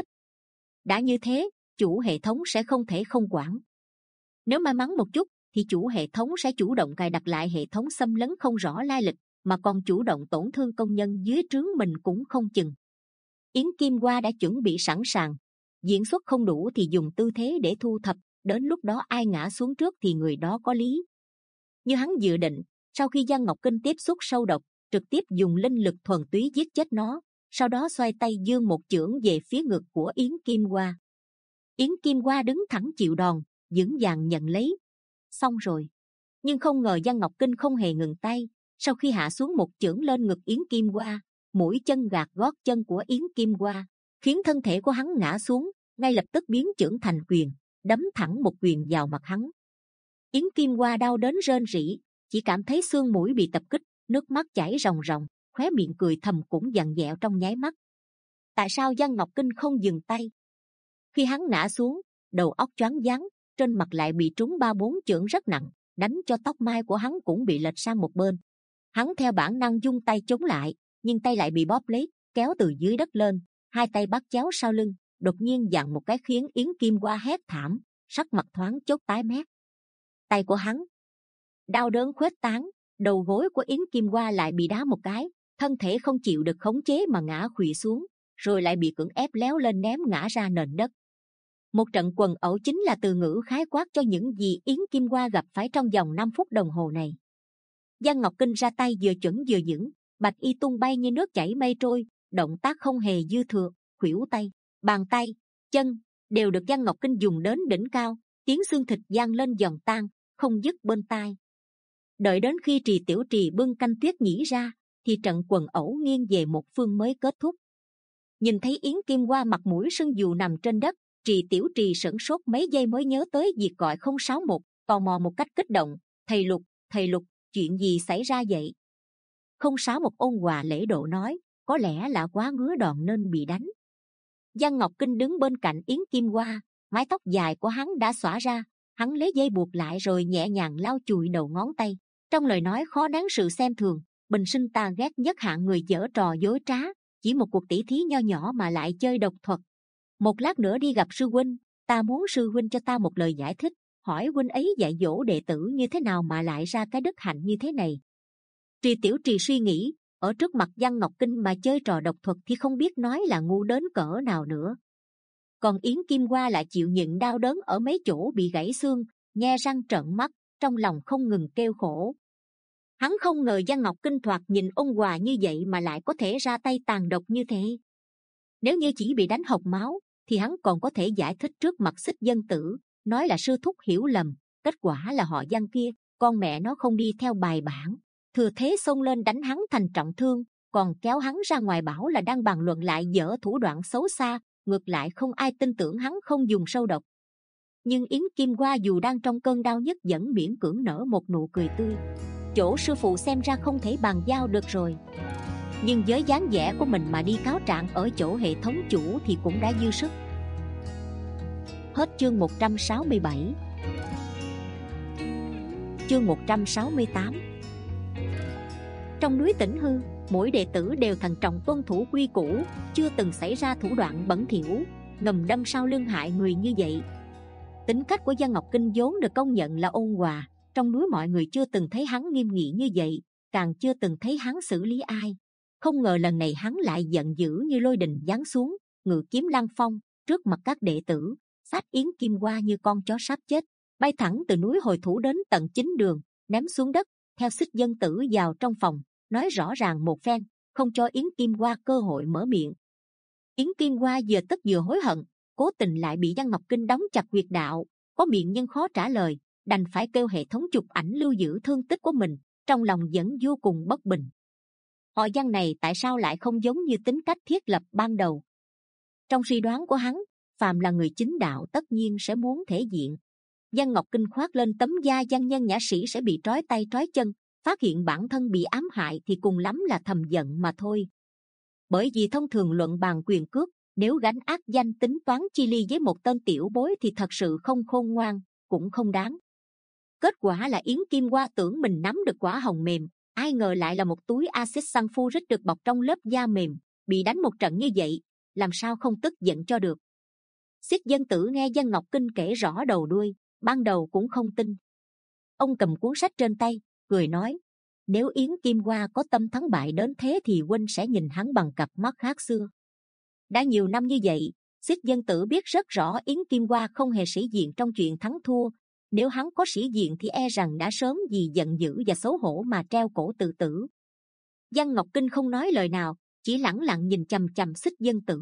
A: Đã như thế, chủ hệ thống sẽ không thể không quản. Nếu may mắn một chút, thì chủ hệ thống sẽ chủ động cài đặt lại hệ thống xâm lấn không rõ lai lịch, mà còn chủ động tổn thương công nhân dưới trướng mình cũng không chừng. Yến Kim Hoa đã chuẩn bị sẵn sàng, diễn xuất không đủ thì dùng tư thế để thu thập, đến lúc đó ai ngã xuống trước thì người đó có lý. Như hắn dự định, sau khi Giang Ngọc Kinh tiếp xúc sâu độc, trực tiếp dùng linh lực thuần túy giết chết nó, sau đó xoay tay giương một chưởng về phía ngực của Yến Kim Hoa. Yến Kim Hoa đứng thẳng chịu đòn, vững vàng nhận lấy. Xong rồi. Nhưng không ngờ Giang Ngọc Kinh không hề ngừng tay, sau khi hạ xuống một chưởng lên ngực Yến Kim Hoa, mũi chân gạt gót chân của Yến Kim Hoa, khiến thân thể của hắn ngã xuống, ngay lập tức biến chưởng thành quyền, đấm thẳng một quyền vào mặt hắn. Yến Kim Hoa đau đến rên rỉ, chỉ cảm thấy xương mũi bị tập kích, nước mắt chảy ròng ròng, khóe miệng cười thầm cũng vặn vẹo trong nháy mắt. Tại sao Giang Ngọc Kinh không dừng tay? Khi hắn ngã xuống, đầu óc choáng váng, trên mặt lại bị trúng ba bốn chưởng rất nặng, đánh cho tóc mai của hắn cũng bị lệch sang một bên. Hắn theo bản năng dung tay chống lại, nhưng tay lại bị bóp lấy, kéo từ dưới đất lên, hai tay bắt chéo sau lưng, đột nhiên giằng một cái khiến Yến Kim Hoa hét thảm, sắc mặt thoáng chốc tái mét. Tay của hắn đau đớn khuếch tán, đầu gối của Yến Kim Hoa lại bị đá một cái, thân thể không chịu được khống chế mà ngã khuỵu xuống, rồi lại bị cưỡng ép léo lên ném ngã ra nền đất. Một trận quần ẩu chính là từ ngữ khái quát cho những gì Yến Kim Hoa gặp phải trong vòng năm phút đồng hồ này. Giang Ngọc Kinh ra tay vừa chuẩn vừa vững, bạch y tung bay như nước chảy mây trôi, động tác không hề dư thừa, khuỷu tay, bàn tay, chân đều được Giang Ngọc Kinh dùng đến đỉnh cao, tiếng xương thịt vang lên giòn tan, không dứt bên tai. Đợi đến khi Trì Tiểu Trì bưng canh tuyết nhĩ ra, thì trận quần ẩu nghiêng về một phương mới kết thúc. Nhìn thấy Yến Kim Hoa mặt mũi sưng dù nằm trên đất, Trì Tiểu Trì sửng sốt mấy giây mới nhớ tới việc gọi không sáu một, tò mò một cách kích động. Thầy Lục, thầy Lục, chuyện gì xảy ra vậy? Không sáu một ôn hòa lễ độ nói, có lẽ là quá ngứa đòn nên bị đánh. Giang Ngọc Kinh đứng bên cạnh Yến Kim Hoa, mái tóc dài của hắn đã xõa ra, hắn lấy dây buộc lại rồi nhẹ nhàng lau chùi đầu ngón tay. Trong lời nói khó đáng sự xem thường, bình sinh ta ghét nhất hạng người giở trò dối trá, chỉ một cuộc tỉ thí nho nhỏ mà lại chơi độc thuật. Một lát nữa đi gặp sư huynh, ta muốn sư huynh cho ta một lời giải thích, hỏi huynh ấy dạy dỗ đệ tử như thế nào mà lại ra cái đức hạnh như thế này. Trì Tiểu Trì suy nghĩ, ở trước mặt Giang Ngọc Kinh mà chơi trò độc thuật thì không biết nói là ngu đến cỡ nào nữa. Còn Yến Kim Hoa lại chịu nhịn đau đớn ở mấy chỗ bị gãy xương, nhe răng trợn mắt, trong lòng không ngừng kêu khổ. Hắn không ngờ Giang Ngọc Kinh thoạt nhìn ôn hòa như vậy mà lại có thể ra tay tàn độc như thế. Nếu như chỉ bị đánh hộc máu, thì hắn còn có thể giải thích trước mặt Xích Dân Tử, nói là sư thúc hiểu lầm, kết quả là họ Giang kia, con mẹ nó không đi theo bài bản, thừa thế xông lên đánh hắn thành trọng thương, còn kéo hắn ra ngoài bảo là đang bàn luận lại dở thủ đoạn xấu xa, ngược lại không ai tin tưởng hắn không dùng sâu độc. Nhưng Yến Kim Hoa dù đang trong cơn đau nhức vẫn miễn cưỡng nở một nụ cười tươi. Chỗ sư phụ xem ra không thể bàn giao được rồi, nhưng với dáng vẻ của mình mà đi cáo trạng ở chỗ hệ thống chủ thì cũng đã dư sức. Hết chương một trăm sáu mươi bảy. Chương một trăm sáu mươi tám. Trong núi Tĩnh Hư, mỗi đệ tử đều thận trọng tuân thủ quy củ, chưa từng xảy ra thủ đoạn bẩn thỉu, ngầm đâm sau lưng hại người như vậy. Tính cách của Giang Ngọc Kinh vốn được công nhận là ôn hòa, trong núi mọi người chưa từng thấy hắn nghiêm nghị như vậy, càng chưa từng thấy hắn xử lý ai. Không ngờ lần này hắn lại giận dữ như lôi đình giáng xuống, ngự kiếm lăng phong trước mặt các đệ tử, sát Yến Kim Hoa như con chó sắp chết, bay thẳng từ núi Hồi Thủ đến tận chính đường, ném xuống đất, theo Xích Dân Tử vào trong phòng, nói rõ ràng một phen, không cho Yến Kim Hoa cơ hội mở miệng. Yến Kim Hoa vừa tức vừa hối hận, cố tình lại bị Giang Ngọc Kinh đóng chặt huyệt đạo, có miệng nhưng khó trả lời, đành phải kêu hệ thống chụp ảnh lưu giữ thương tích của mình, trong lòng vẫn vô cùng bất bình. Họ Giang này tại sao lại không giống như tính cách thiết lập ban đầu? Trong suy đoán của hắn, phàm là người chính đạo tất nhiên sẽ muốn thể diện. Giang Ngọc Kinh khoác lên tấm da văn nhân nhã sĩ sẽ bị trói tay trói chân, phát hiện bản thân bị ám hại thì cùng lắm là thầm giận mà thôi. Bởi vì thông thường luận bàn quyền cước, nếu gánh ác danh tính toán chi ly với một tên tiểu bối thì thật sự không khôn ngoan, cũng không đáng. Kết quả là Yến Kim Hoa tưởng mình nắm được quả hồng mềm, ai ngờ lại là một túi axit sulfuric được bọc trong lớp da mềm, bị đánh một trận như vậy, làm sao không tức giận cho được. Xích Dân Tử nghe Giang Ngọc Kinh kể rõ đầu đuôi, ban đầu cũng không tin. Ông cầm cuốn sách trên tay, cười nói: nếu Yến Kim Hoa có tâm thắng bại đến thế thì huynh sẽ nhìn hắn bằng cặp mắt khác xưa. Đã nhiều năm như vậy, Xích Dân Tử biết rất rõ Yến Kim Hoa không hề sĩ diện trong chuyện thắng thua. Nếu hắn có sĩ diện thì e rằng đã sớm vì giận dữ và xấu hổ mà treo cổ tự tử. Giang Ngọc Kinh không nói lời nào, chỉ lẳng lặng nhìn chằm chằm Xích Dân Tử.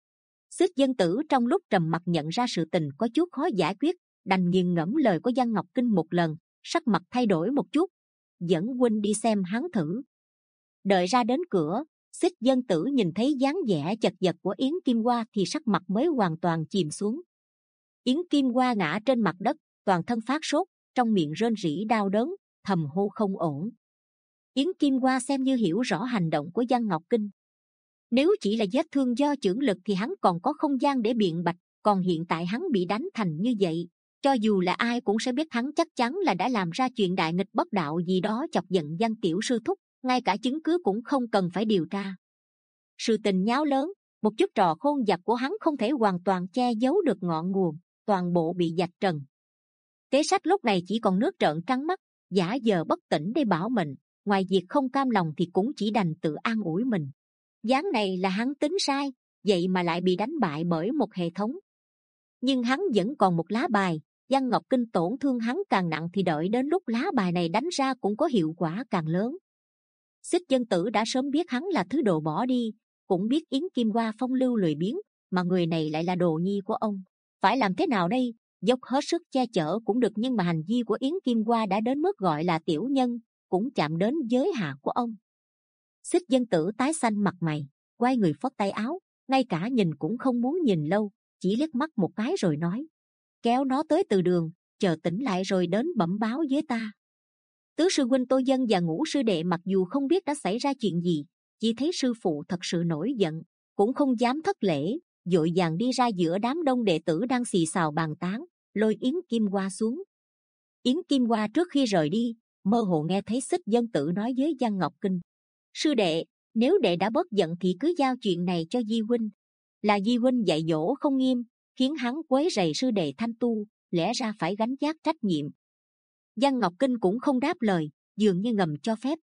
A: Xích Dân Tử trong lúc trầm mặc nhận ra sự tình có chút khó giải quyết, đành nghiền ngẫm lời của Giang Ngọc Kinh một lần, sắc mặt thay đổi một chút, dẫn huynh đi xem hắn thử. Đợi ra đến cửa, Xích Dân Tử nhìn thấy dáng vẻ chật vật của Yến Kim Hoa thì sắc mặt mới hoàn toàn chìm xuống. Yến Kim Hoa ngã trên mặt đất, toàn thân phát sốt, trong miệng rên rỉ đau đớn, thầm hô không ổn. Yến Kim Hoa xem như hiểu rõ hành động của Giang Ngọc Kinh. Nếu chỉ là vết thương do chưởng lực thì hắn còn có không gian để biện bạch, còn hiện tại hắn bị đánh thành như vậy, cho dù là ai cũng sẽ biết hắn chắc chắn là đã làm ra chuyện đại nghịch bất đạo gì đó chọc giận Giang tiểu sư thúc, ngay cả chứng cứ cũng không cần phải điều tra. Sự tình nháo lớn, một chút trò khôn vặt của hắn không thể hoàn toàn che giấu được ngọn nguồn, toàn bộ bị vạch trần. Kế sách lúc này chỉ còn nước trợn trắng mắt, giả vờ bất tỉnh để bảo mệnh, ngoài việc không cam lòng thì cũng chỉ đành tự an ủi mình. Dáng này là hắn tính sai, vậy mà lại bị đánh bại bởi một hệ thống. Nhưng hắn vẫn còn một lá bài, Giang Ngọc Kinh tổn thương hắn càng nặng thì đợi đến lúc lá bài này đánh ra cũng có hiệu quả càng lớn. Xích Dân Tử đã sớm biết hắn là thứ đồ bỏ đi, cũng biết Yến Kim Hoa phong lưu lười biếng, mà người này lại là đồ nhi của ông. Phải làm thế nào đây? Dốc hết sức che chở cũng được, nhưng mà hành vi của Yến Kim Hoa đã đến mức gọi là tiểu nhân, cũng chạm đến giới hạn của ông. Xích Dân Tử tái xanh mặt mày, quay người phất tay áo, ngay cả nhìn cũng không muốn nhìn lâu, chỉ liếc mắt một cái rồi nói: kéo nó tới từ đường, chờ tỉnh lại rồi đến bẩm báo với ta. Tứ sư huynh Tô Dân và Ngũ sư đệ mặc dù không biết đã xảy ra chuyện gì, chỉ thấy sư phụ thật sự nổi giận, cũng không dám thất lễ, vội vàng đi ra giữa đám đông đệ tử đang xì xào bàn tán, lôi Yến Kim Hoa xuống. Yến Kim Hoa trước khi rời đi, mơ hồ nghe thấy Xích Dân Tử nói với Giang Ngọc Kinh: sư đệ, nếu đệ đã bớt giận thì cứ giao chuyện này cho Di huynh. Là Di huynh dạy dỗ không nghiêm, khiến hắn quấy rầy sư đệ thanh tu, lẽ ra phải gánh vác trách nhiệm. Giang Ngọc Kinh cũng không đáp lời, dường như ngầm cho phép.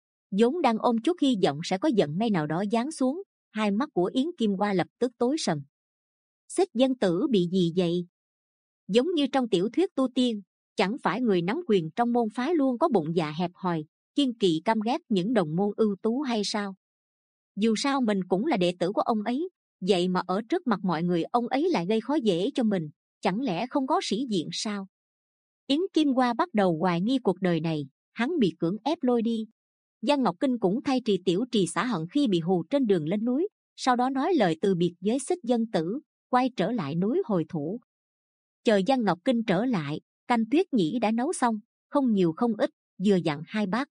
A: vốn đang ôm chút hy vọng sẽ có vận may nào đó giáng xuống, hai mắt của Yến Kim Hoa lập tức tối sầm. Xích Dân Tử bị gì vậy? Giống như trong tiểu thuyết tu tiên, chẳng phải người nắm quyền trong môn phái luôn có bụng dạ hẹp hòi, kiên kỵ căm ghét những đồng môn ưu tú hay sao? Dù sao mình cũng là đệ tử của ông ấy, vậy mà ở trước mặt mọi người ông ấy lại gây khó dễ cho mình, chẳng lẽ không có sĩ diện sao? Yến Kim Hoa bắt đầu hoài nghi cuộc đời này, hắn bị cưỡng ép lôi đi. Giang Ngọc Kinh cũng thay Trì Tiểu Trì xả hận khi bị hù trên đường lên núi, sau đó nói lời từ biệt với Xích Dân Tử, quay trở lại núi Hồi Thủ. Chờ Giang Ngọc Kinh trở lại, canh Tuyết Nhĩ đã nấu xong, không nhiều không ít, vừa dặn hai bát.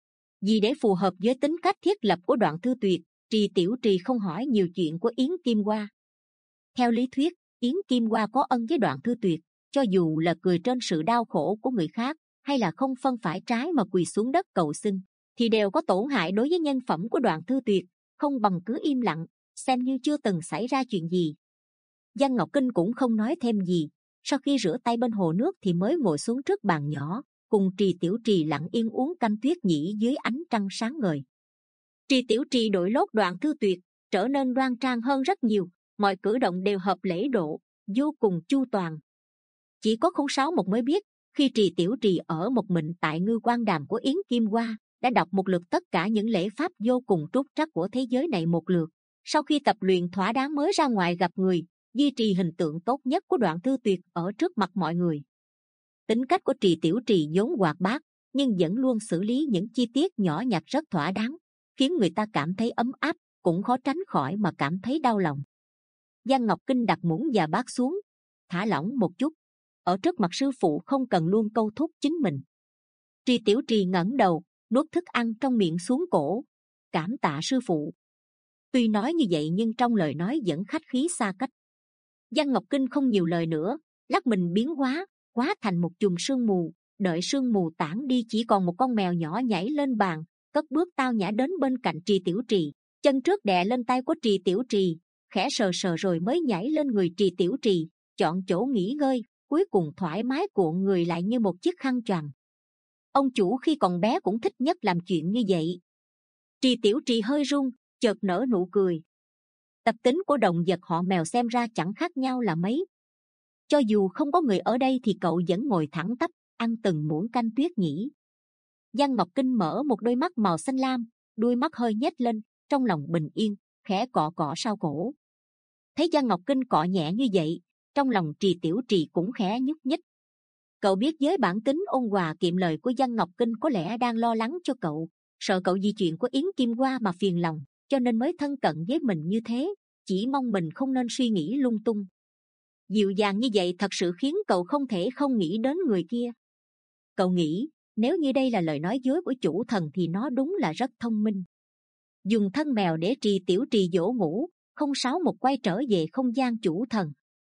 A: Vì để phù hợp với tính cách thiết lập của Đoạn Thư Tuyệt, Trì Tiểu Trì không hỏi nhiều chuyện của Yến Kim Hoa. Theo lý thuyết, Yến Kim Hoa có ân với Đoạn Thư Tuyệt, cho dù là cười trên sự đau khổ của người khác, hay là không phân phải trái mà quỳ xuống đất cầu xin, thì đều có tổn hại đối với nhân phẩm của Đoạn Thư Tuyệt, không bằng cứ im lặng, xem như chưa từng xảy ra chuyện gì. Giang Ngọc Kinh cũng không nói thêm gì, sau khi rửa tay bên hồ nước thì mới ngồi xuống trước bàn nhỏ, cùng Trì Tiểu Trì lặng yên uống canh Tuyết Nhĩ dưới ánh trăng sáng ngời. Trì Tiểu Trì đội lốt Đoạn Thư Tuyệt, trở nên đoan trang hơn rất nhiều, mọi cử động đều hợp lễ độ, vô cùng chu toàn. Chỉ có không sáu một mới biết, khi Trì Tiểu Trì ở một mình tại ngư quan đàm của Yến Kim Hoa, đã đọc một lượt tất cả những lễ pháp vô cùng trúc trắc của thế giới này một lượt. Sau khi tập luyện thỏa đáng mới ra ngoài gặp người, duy trì hình tượng tốt nhất của Đoạn Thư Tuyệt ở trước mặt mọi người. Tính cách của Trì Tiểu Trì vốn hoạt bát, nhưng vẫn luôn xử lý những chi tiết nhỏ nhặt rất thỏa đáng, khiến người ta cảm thấy ấm áp, cũng khó tránh khỏi mà cảm thấy đau lòng. Giang Ngọc Kinh đặt muỗng và bát xuống, thả lỏng một chút. Ở trước mặt sư phụ không cần luôn câu thúc chính mình. Trì Tiểu Trì ngẩng đầu, nuốt thức ăn trong miệng xuống cổ, cảm tạ sư phụ. Tuy nói như vậy nhưng trong lời nói vẫn khách khí xa cách. Giang Ngọc Kinh không nhiều lời nữa, lắc mình biến hóa, hóa thành một chùm sương mù. Đợi sương mù tản đi, chỉ còn một con mèo nhỏ nhảy lên bàn, cất bước tao nhã đến bên cạnh Trì Tiểu Trì, chân trước đè lên tay của Trì Tiểu Trì, khẽ sờ sờ rồi mới nhảy lên người Trì Tiểu Trì, chọn chỗ nghỉ ngơi, cuối cùng thoải mái cuộn người lại như một chiếc khăn choàng. Ông chủ khi còn bé cũng thích nhất làm chuyện như vậy. Trì Tiểu Trì hơi run, chợt nở nụ cười. Tập tính của động vật họ mèo xem ra chẳng khác nhau là mấy. Cho dù không có người ở đây thì cậu vẫn ngồi thẳng tắp, ăn từng muỗng canh Tuyết Nhĩ. Giang Ngọc Kinh mở một đôi mắt màu xanh lam, đuôi mắt hơi nhếch lên, trong lòng bình yên, khẽ cọ cọ sau cổ. Thấy Giang Ngọc Kinh cọ nhẹ như vậy, trong lòng Trì Tiểu Trì cũng khẽ nhúc nhích. Cậu biết với bản tính ôn hòa kiệm lời của Giang Ngọc Kinh có lẽ đang lo lắng cho cậu, sợ cậu vì chuyện của Yến Kim Hoa mà phiền lòng, cho nên mới thân cận với mình như thế, chỉ mong mình không nên suy nghĩ lung tung. Dịu dàng như vậy thật sự khiến cậu không thể không nghĩ đến người kia. Cậu nghĩ, nếu như đây là lời nói dối của chủ thần thì nó đúng là rất thông minh. Dùng thân mèo để Trì Tiểu Trì dỗ ngủ, không sáu một quay trở về không gian chủ thần.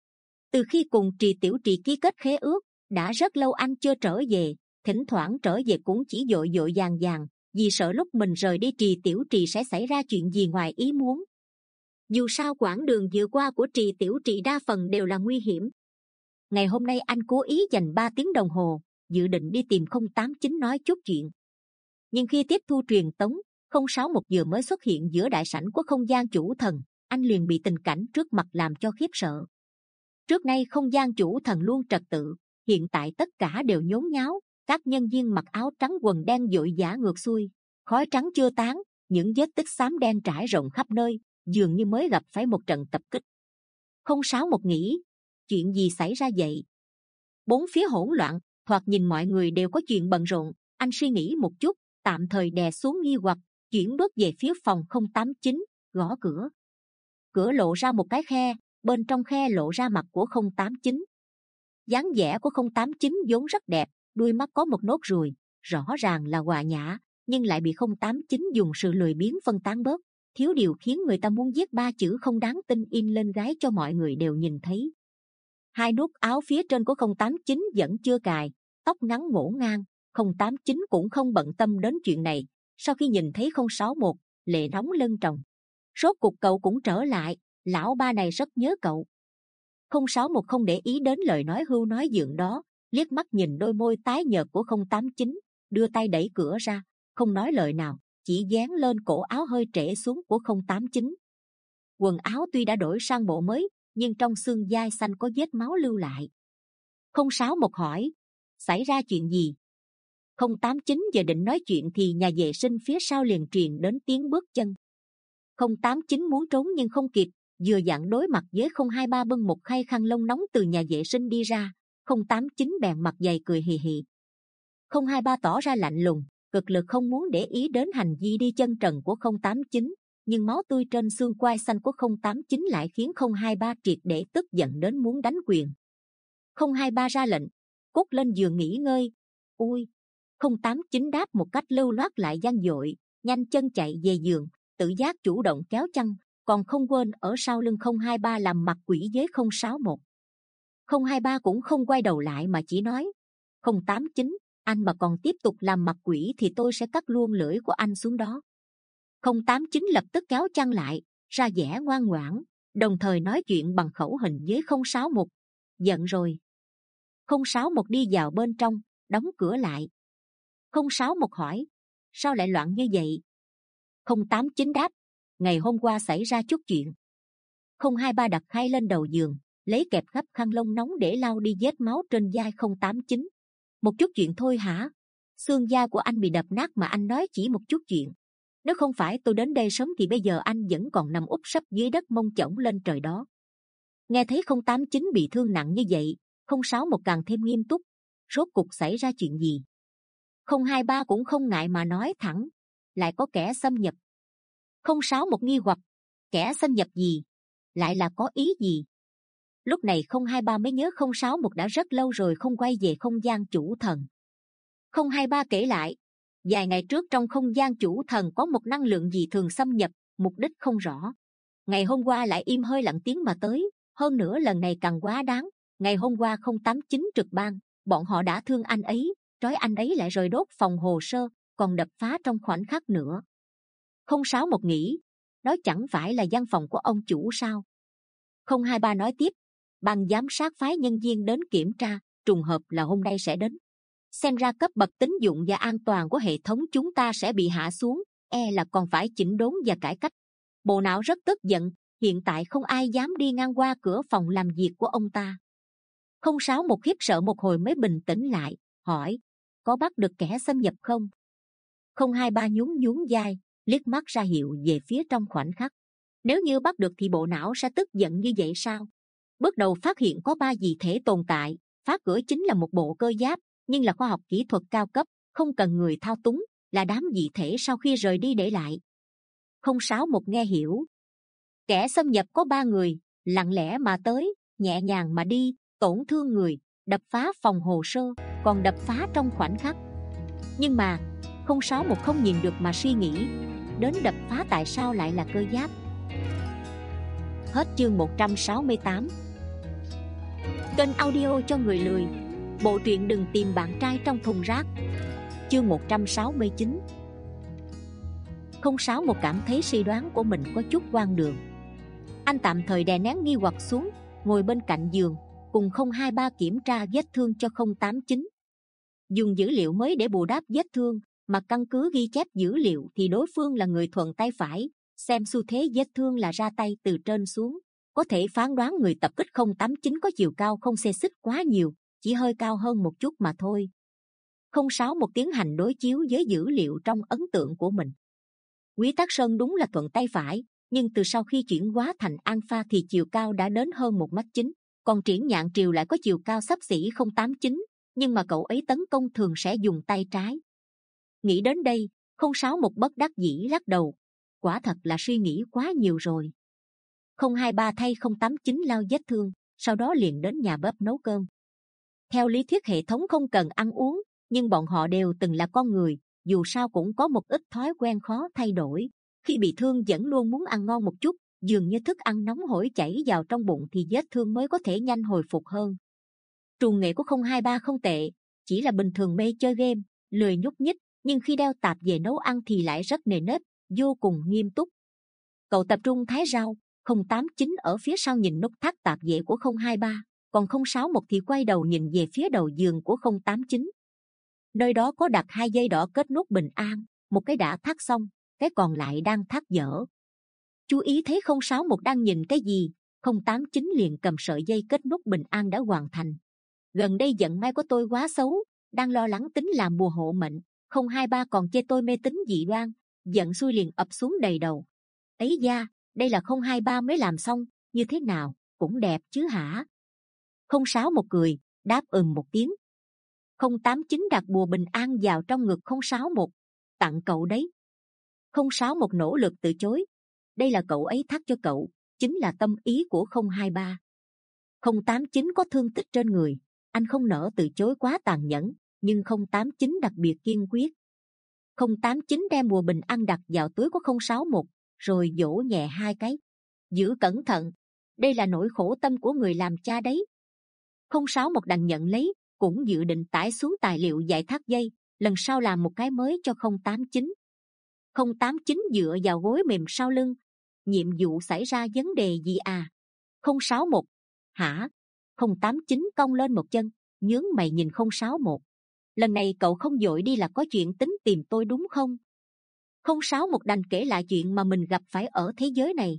A: Từ khi cùng Trì Tiểu Trì ký kết khế ước, đã rất lâu anh chưa trở về, thỉnh thoảng trở về cũng chỉ vội vội vàng vàng, vì sợ lúc mình rời đi Trì Tiểu Trì sẽ xảy ra chuyện gì ngoài ý muốn. Dù sao quãng đường vừa qua của Trì Tiểu Trì đa phần đều là nguy hiểm. Ngày hôm nay anh cố ý dành ba tiếng đồng hồ, dự định đi tìm không tám chín nói chút chuyện. Nhưng khi tiếp thu truyền tống, không sáu một vừa mới xuất hiện giữa đại sảnh của không gian chủ thần, anh liền bị tình cảnh trước mặt làm cho khiếp sợ. Trước nay không gian chủ thần luôn trật tự, hiện tại tất cả đều nhốn nháo, các nhân viên mặc áo trắng quần đen vội vã ngược xuôi, khói trắng chưa tán, những vết tích xám đen trải rộng khắp nơi, dường như mới gặp phải một trận tập kích. Không sáu một nghĩ, chuyện gì xảy ra vậy? Bốn phía hỗn loạn, thoạt nhìn mọi người đều có chuyện bận rộn. Anh suy nghĩ một chút, tạm thời đè xuống nghi hoặc, chuyển bước về phía phòng không tám chín, gõ cửa. Cửa lộ ra một cái khe, bên trong khe lộ ra mặt của không tám chín. Dáng vẻ của không tám chín vốn rất đẹp, đuôi mắt có một nốt ruồi, rõ ràng là hòa nhã, nhưng lại bị không tám chín dùng sự lười biếng phân tán bớt, thiếu điều khiến người ta muốn viết ba chữ không đáng tin in lên gái cho mọi người đều nhìn thấy. Hai nút áo phía trên của không tám chín vẫn chưa cài, tóc ngắn ngổn ngang, không tám chín cũng không bận tâm đến chuyện này. Sau khi nhìn thấy không sáu một, lệ nóng lưng tròng. Rốt cuộc cậu cũng trở lại, lão ba này rất nhớ cậu. Không sáu một không để ý đến lời nói hưu nói dượng đó, liếc mắt nhìn đôi môi tái nhợt của không tám chín, đưa tay đẩy cửa ra, không nói lời nào, chỉ dán lên cổ áo hơi trễ xuống của không tám chín. Quần áo tuy đã đổi sang bộ mới, nhưng trong xương vai xanh có vết máu lưu lại. Không sáu một hỏi, xảy ra chuyện gì? Không tám chín giờ định nói chuyện thì nhà vệ sinh phía sau liền truyền đến tiếng bước chân. Không tám chín muốn trốn nhưng không kịp, vừa dặn đối mặt với không hai ba bưng một khay khăn lông nóng từ nhà vệ sinh đi ra. Không tám chín bèn mặt dày cười hì hì. Không hai ba tỏ ra lạnh lùng, cực lực không muốn để ý đến hành vi đi chân trần của không tám chín, nhưng máu tươi trên xương quai xanh của không tám chín lại khiến không hai ba triệt để tức giận đến muốn đánh quyền. Không hai ba ra lệnh, cút lên giường nghỉ ngơi. Ui. Không tám chín đáp một cách lưu loát lại vang dội, nhanh chân chạy về giường, tự giác chủ động kéo chăn, còn không quên ở sau lưng không hai ba làm mặt quỷ với không sáu một. Không hai ba cũng không quay đầu lại mà chỉ nói, không tám chín, anh mà còn tiếp tục làm mặt quỷ thì tôi sẽ cắt luôn lưỡi của anh xuống đó. Không tám chín lập tức kéo chăn lại, ra vẻ ngoan ngoãn, đồng thời nói chuyện bằng khẩu hình với không sáu một. Giận rồi. Không sáu một đi vào bên trong, đóng cửa lại. Không sáu một hỏi, sao lại loạn như vậy? Không tám chín đáp, ngày hôm qua xảy ra chút chuyện. Không hai ba đặt khay lên đầu giường, lấy kẹp gấp khăn lông nóng để lau đi vết máu trên vai không tám chín. Một chút chuyện thôi hả? Xương da của anh bị đập nát mà anh nói chỉ một chút chuyện. Nếu không phải tôi đến đây sớm thì bây giờ anh vẫn còn nằm úp sấp dưới đất mông chổng lên trời đó. Nghe thấy không tám chín bị thương nặng như vậy, không sáu một càng thêm nghiêm túc. Rốt cuộc xảy ra chuyện gì? Không hai ba cũng không ngại mà nói thẳng, lại có kẻ xâm nhập. Không sáu một nghi hoặc, kẻ xâm nhập gì? Lại là có ý gì? Lúc này không hai ba mới nhớ không sáu một đã rất lâu rồi không quay về không gian chủ thần. Không hai ba kể lại, vài ngày trước trong không gian chủ thần có một năng lượng gì thường xâm nhập, mục đích không rõ. Ngày hôm qua lại im hơi lặng tiếng mà tới, hơn nữa lần này càng quá đáng. Ngày hôm qua không tám chín trực ban, bọn họ đã thương anh ấy, trói anh ấy lại rồi đốt phòng hồ sơ, còn đập phá trong khoảnh khắc nữa. Không sáu một nghĩ, đó chẳng phải là văn phòng của ông chủ sao? Không hai ba nói tiếp, ban giám sát phái nhân viên đến kiểm tra, trùng hợp là hôm nay sẽ đến. Xem ra cấp bậc tín dụng và an toàn của hệ thống chúng ta sẽ bị hạ xuống, e là còn phải chỉnh đốn và cải cách. Bộ não rất tức giận, hiện tại không ai dám đi ngang qua cửa phòng làm việc của ông ta. Không sáu một khiếp sợ một hồi mới bình tĩnh lại, hỏi, có bắt được kẻ xâm nhập không? Không hai ba nhún nhún vai, liếc mắt ra hiệu về phía trong khoảnh khắc. Nếu như bắt được thì bộ não sẽ tức giận như vậy sao? Bước đầu phát hiện có ba dị thể tồn tại, phá cửa chính là một bộ cơ giáp, nhưng là khoa học kỹ thuật cao cấp, không cần người thao túng, là đám dị thể sau khi rời đi để lại. Không sáu một nghe hiểu. Kẻ xâm nhập có ba người, lặng lẽ mà tới, nhẹ nhàng mà đi, tổn thương người, đập phá phòng hồ sơ, còn đập phá trong khoảnh khắc. Nhưng mà không sáu một không nhìn được mà suy nghĩ, đến đập phá tại sao lại là cơ giáp? Hết chương một trăm sáu mươi tám. Kênh audio cho người lười. Bộ truyện đừng tìm bạn trai trong thùng rác. Chương một trăm sáu mươi chín. Không sáu một cảm thấy suy đoán của mình có chút hoang đường. Anh tạm thời đè nén nghi hoặc xuống, ngồi bên cạnh giường, cùng không hai ba kiểm tra vết thương cho không tám chín. Dùng dữ liệu mới để bù đắp vết thương, mà căn cứ ghi chép dữ liệu thì đối phương là người thuận tay phải, xem xu thế vết thương là ra tay từ trên xuống, có thể phán đoán người tập kích không tám chín có chiều cao không xê xích quá nhiều, chỉ hơi cao hơn một chút mà thôi. Không sáu một tiến hành đối chiếu với dữ liệu trong ấn tượng của mình. Quý Tắc Sơn đúng là thuận tay phải, nhưng từ sau khi chuyển hóa thành alpha thì chiều cao đã đến hơn một mét chín, còn Triển Nhạn Triều lại có chiều cao xấp xỉ không tám chín, nhưng mà cậu ấy tấn công thường sẽ dùng tay trái. Nghĩ đến đây, không sáu một bất đắc dĩ lắc đầu, quả thật là suy nghĩ quá nhiều rồi. Không hai ba thay không tám chín lau vết thương, sau đó liền đến nhà bếp nấu cơm. Theo lý thuyết hệ thống không cần ăn uống, nhưng bọn họ đều từng là con người, dù sao cũng có một ít thói quen khó thay đổi. Khi bị thương vẫn luôn muốn ăn ngon một chút, dường như thức ăn nóng hổi chảy vào trong bụng thì vết thương mới có thể nhanh hồi phục hơn. Trù nghệ của không hai ba không tệ, chỉ là bình thường mê chơi game, lười nhúc nhích, nhưng khi đeo tạp về nấu ăn thì lại rất nề nếp, vô cùng nghiêm túc. Cậu tập trung thái rau, không tám chín ở phía sau nhìn nút thắt tạp dề của không hai ba, còn không sáu một thì quay đầu nhìn về phía đầu giường của không tám chín. Nơi đó có đặt hai dây đỏ kết nút bình an, một cái đã thắt xong, cái còn lại đang thắt dở. Chú ý thấy không sáu một đang nhìn cái gì, không tám chín liền cầm sợi dây kết nút bình an đã hoàn thành. Gần đây vận may của tôi quá xấu, đang lo lắng tính làm bùa hộ mệnh, không hai ba còn chê tôi mê tín dị đoan, giận xui liền ập xuống đầy đầu. Ấy da, đây là không hai ba mới làm xong, như thế nào cũng đẹp chứ hả? Không sáu một cười, đáp ừm một tiếng. Không tám chín đặt bùa bình an vào trong ngực không sáu một, tặng cậu đấy. Không sáu một nỗ lực từ chối, đây là cậu ấy thắt cho cậu, chính là tâm ý của không hai ba. Không tám chín có thương tích trên người, Anh không nỡ từ chối quá tàn nhẫn, nhưng không tám chín đặc biệt kiên quyết. Không tám chín đem bùa bình an đặt vào túi của không sáu một, rồi vỗ nhẹ hai cái. Giữ cẩn thận, đây là nỗi khổ tâm của người làm cha đấy. Không sáu một đành nhận lấy, cũng dự định tải xuống tài liệu dạy thắt dây, lần sau làm một cái mới cho không tám chín. Không tám chín dựa vào gối mềm sau lưng. Nhiệm vụ xảy ra vấn đề gì à? Không sáu một. Hả? Không tám chín cong lên một chân, nhướng mày nhìn không sáu một. Lần này cậu không vội đi là có chuyện tính tìm tôi đúng không? Không sáu một đành kể lại chuyện mà mình gặp phải ở thế giới này.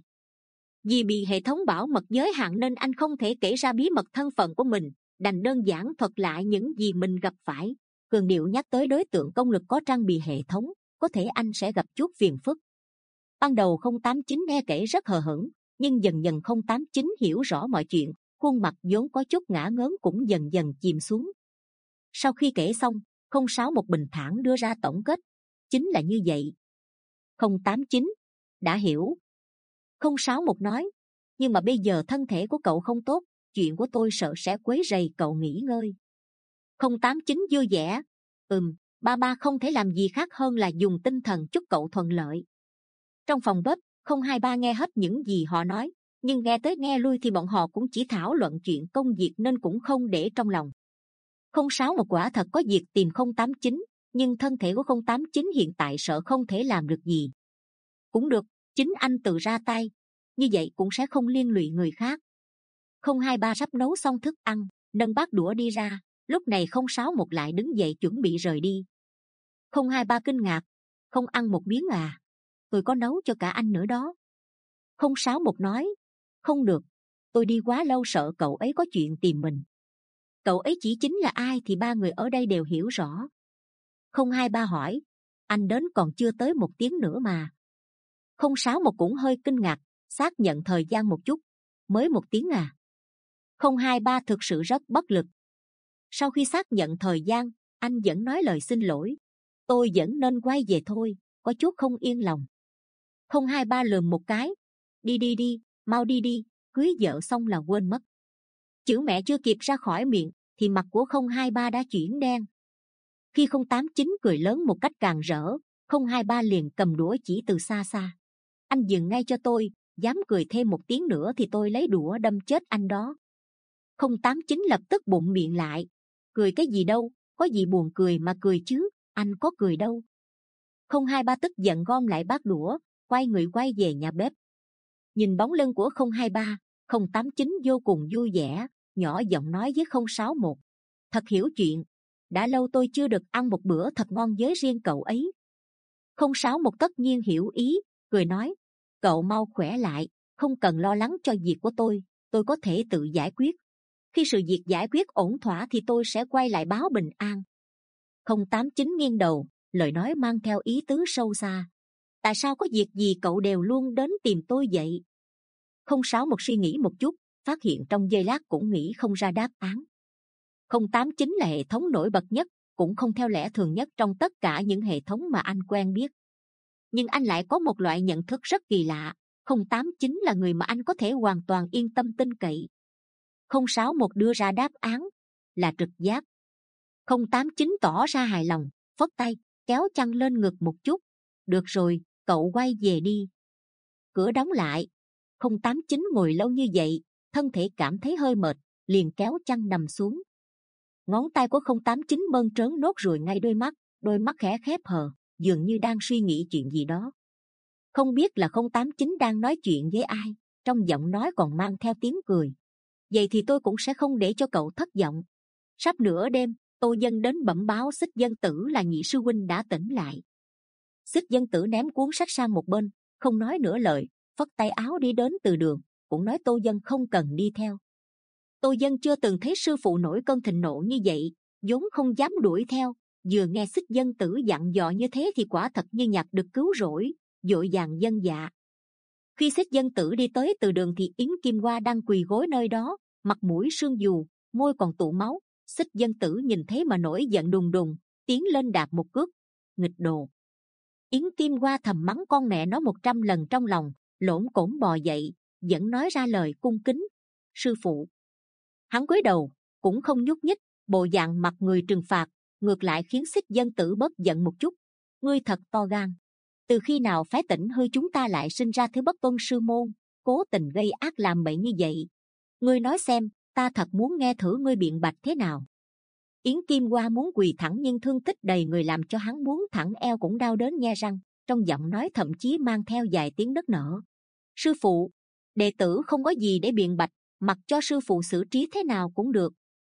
A: Vì bị hệ thống bảo mật giới hạn nên anh không thể kể ra bí mật thân phận của mình, đành đơn giản thuật lại những gì mình gặp phải. Cường điệu nhắc tới đối tượng công lực có trang bị hệ thống, có thể anh sẽ gặp chút phiền phức. Ban đầu không tám chín nghe kể rất hờ hững, nhưng dần dần không tám chín hiểu rõ mọi chuyện, khuôn mặt vốn có chút ngả ngớn cũng dần dần chìm xuống. Sau khi kể xong, không sáu một bình thản đưa ra tổng kết. Chính là như vậy. Không tám chín. Đã hiểu. Không sáu một nói. Nhưng mà bây giờ thân thể của cậu không tốt, chuyện của tôi sợ sẽ quấy rầy cậu nghỉ ngơi. Không tám chín vui vẻ. Ừm, ba ba không thể làm gì khác hơn là dùng tinh thần chúc cậu thuận lợi. Trong phòng bếp, không hai ba nghe hết những gì họ nói, nhưng nghe tới nghe lui thì bọn họ cũng chỉ thảo luận chuyện công việc nên cũng không để trong lòng. Không sáu một quả thật có việc tìm không tám chín, nhưng thân thể của không tám chín hiện tại sợ không thể làm được gì. Cũng được, chính anh tự ra tay, như vậy cũng sẽ không liên lụy người khác. Không hai ba sắp nấu xong thức ăn, nâng bát đũa đi ra, lúc này không sáu một lại đứng dậy chuẩn bị rời đi. Không hai ba kinh ngạc. Không ăn một miếng à? Tôi có nấu cho cả anh nữa đó. Không sáu một nói. Không được, tôi đi quá lâu sợ cậu ấy có chuyện tìm mình. Cậu ấy chỉ chính là ai thì ba người ở đây đều hiểu rõ. Không hai ba hỏi. Anh đến còn chưa tới một tiếng nữa mà. Không sáu một cũng hơi kinh ngạc, xác nhận thời gian một chút. Mới một tiếng à? Không hai ba thực sự rất bất lực. Sau khi xác nhận thời gian, anh vẫn nói lời xin lỗi. Tôi vẫn nên quay về thôi, có chút không yên lòng. Không hai ba lườm một cái. Đi đi đi, mau đi đi, cưới vợ xong là quên mất. Chữ mẹ chưa kịp ra khỏi miệng thì mặt của không hai ba đã chuyển đen. Khi không tám chín cười lớn một cách càng rỡ, không hai ba liền cầm đũa chỉ từ xa xa. Anh dừng ngay cho tôi, dám cười thêm một tiếng nữa thì tôi lấy đũa đâm chết anh đó. Không tám chín lập tức bụng miệng lại. Cười cái gì đâu, có gì buồn cười mà cười chứ, anh có cười đâu. Không hai ba tức giận gom lại bát đũa, quay người quay về nhà bếp. Nhìn bóng lưng của không hai ba, không tám chín vô cùng vui vẻ, nhỏ giọng nói với không sáu một. Thật hiểu chuyện, đã lâu tôi chưa được ăn một bữa thật ngon với riêng cậu ấy. Không sáu một tất nhiên hiểu ý, cười nói. Cậu mau khỏe lại, không cần lo lắng cho việc của tôi, tôi có thể tự giải quyết. Khi sự việc giải quyết ổn thỏa thì tôi sẽ quay lại báo bình an. Không tám chín nghiêng đầu, lời nói mang theo ý tứ sâu xa. Tại sao có việc gì cậu đều luôn đến tìm tôi vậy? Không sáu một suy nghĩ một chút, phát hiện trong giây lát cũng nghĩ không ra đáp án. Không tám chín là hệ thống nổi bật nhất, cũng không theo lẽ thường nhất trong tất cả những hệ thống mà anh quen biết. Nhưng anh lại có một loại nhận thức rất kỳ lạ. Không tám chín là người mà anh có thể hoàn toàn yên tâm tin cậy. Không sáu một đưa ra đáp án là trực giác. Không tám chín tỏ ra hài lòng, phất tay, kéo chăn lên ngực một chút. Được rồi, cậu quay về đi. Cửa đóng lại. Không tám chín ngồi lâu như vậy, thân thể cảm thấy hơi mệt, liền kéo chăn nằm xuống. Ngón tay của không tám chín mơn trớn nốt ruồi ngay đôi mắt, đôi mắt khẽ khép hờ, dường như đang suy nghĩ chuyện gì đó. Không biết là không tám chín đang nói chuyện với ai, trong giọng nói còn mang theo tiếng cười. Vậy thì tôi cũng sẽ không để cho cậu thất vọng. Sắp nửa đêm, Tô Dân đến bẩm báo Xích Dân Tử là nhị sư huynh đã tỉnh lại. Xích Dân Tử ném cuốn sách sang một bên, không nói nửa lời, phất tay áo đi đến từ đường, cũng nói Tô Dân không cần đi theo. Tô Dân chưa từng thấy sư phụ nổi cơn thịnh nộ như vậy, vốn không dám đuổi theo. Vừa nghe Xích Dân Tử dặn dò như thế thì quả thật như nhặt được cứu rỗi, vội vàng vâng dạ. Khi Xích Dân Tử đi tới từ đường thì Yến Kim Hoa đang quỳ gối nơi đó, mặt mũi sưng dù, môi còn tụ máu. Xích Dân Tử nhìn thấy mà nổi giận đùng đùng, tiến lên đạp một cước. Nghịch đồ! Yến Kim Hoa thầm mắng con mẹ nó một trăm lần trong lòng, lổn cổn bò dậy, vẫn nói ra lời cung kính. Sư phụ! Hắn cúi đầu, cũng không nhúc nhích, bộ dạng mặt người trừng phạt, ngược lại khiến Xích Dân Tử bớt giận một chút. Ngươi thật to gan, từ khi nào phái Tỉnh Hư chúng ta lại sinh ra thứ bất tuân sư môn, cố tình gây ác làm bậy như vậy? Ngươi nói xem, ta thật muốn nghe thử ngươi biện bạch thế nào. Yến Kim Hoa muốn quỳ thẳng nhưng thương tích đầy người làm cho hắn muốn thẳng eo cũng đau đớn nhe răng, trong giọng nói thậm chí mang theo vài tiếng nức nở. Sư phụ, đệ tử không có gì để biện bạch, mặc cho sư phụ xử trí thế nào cũng được.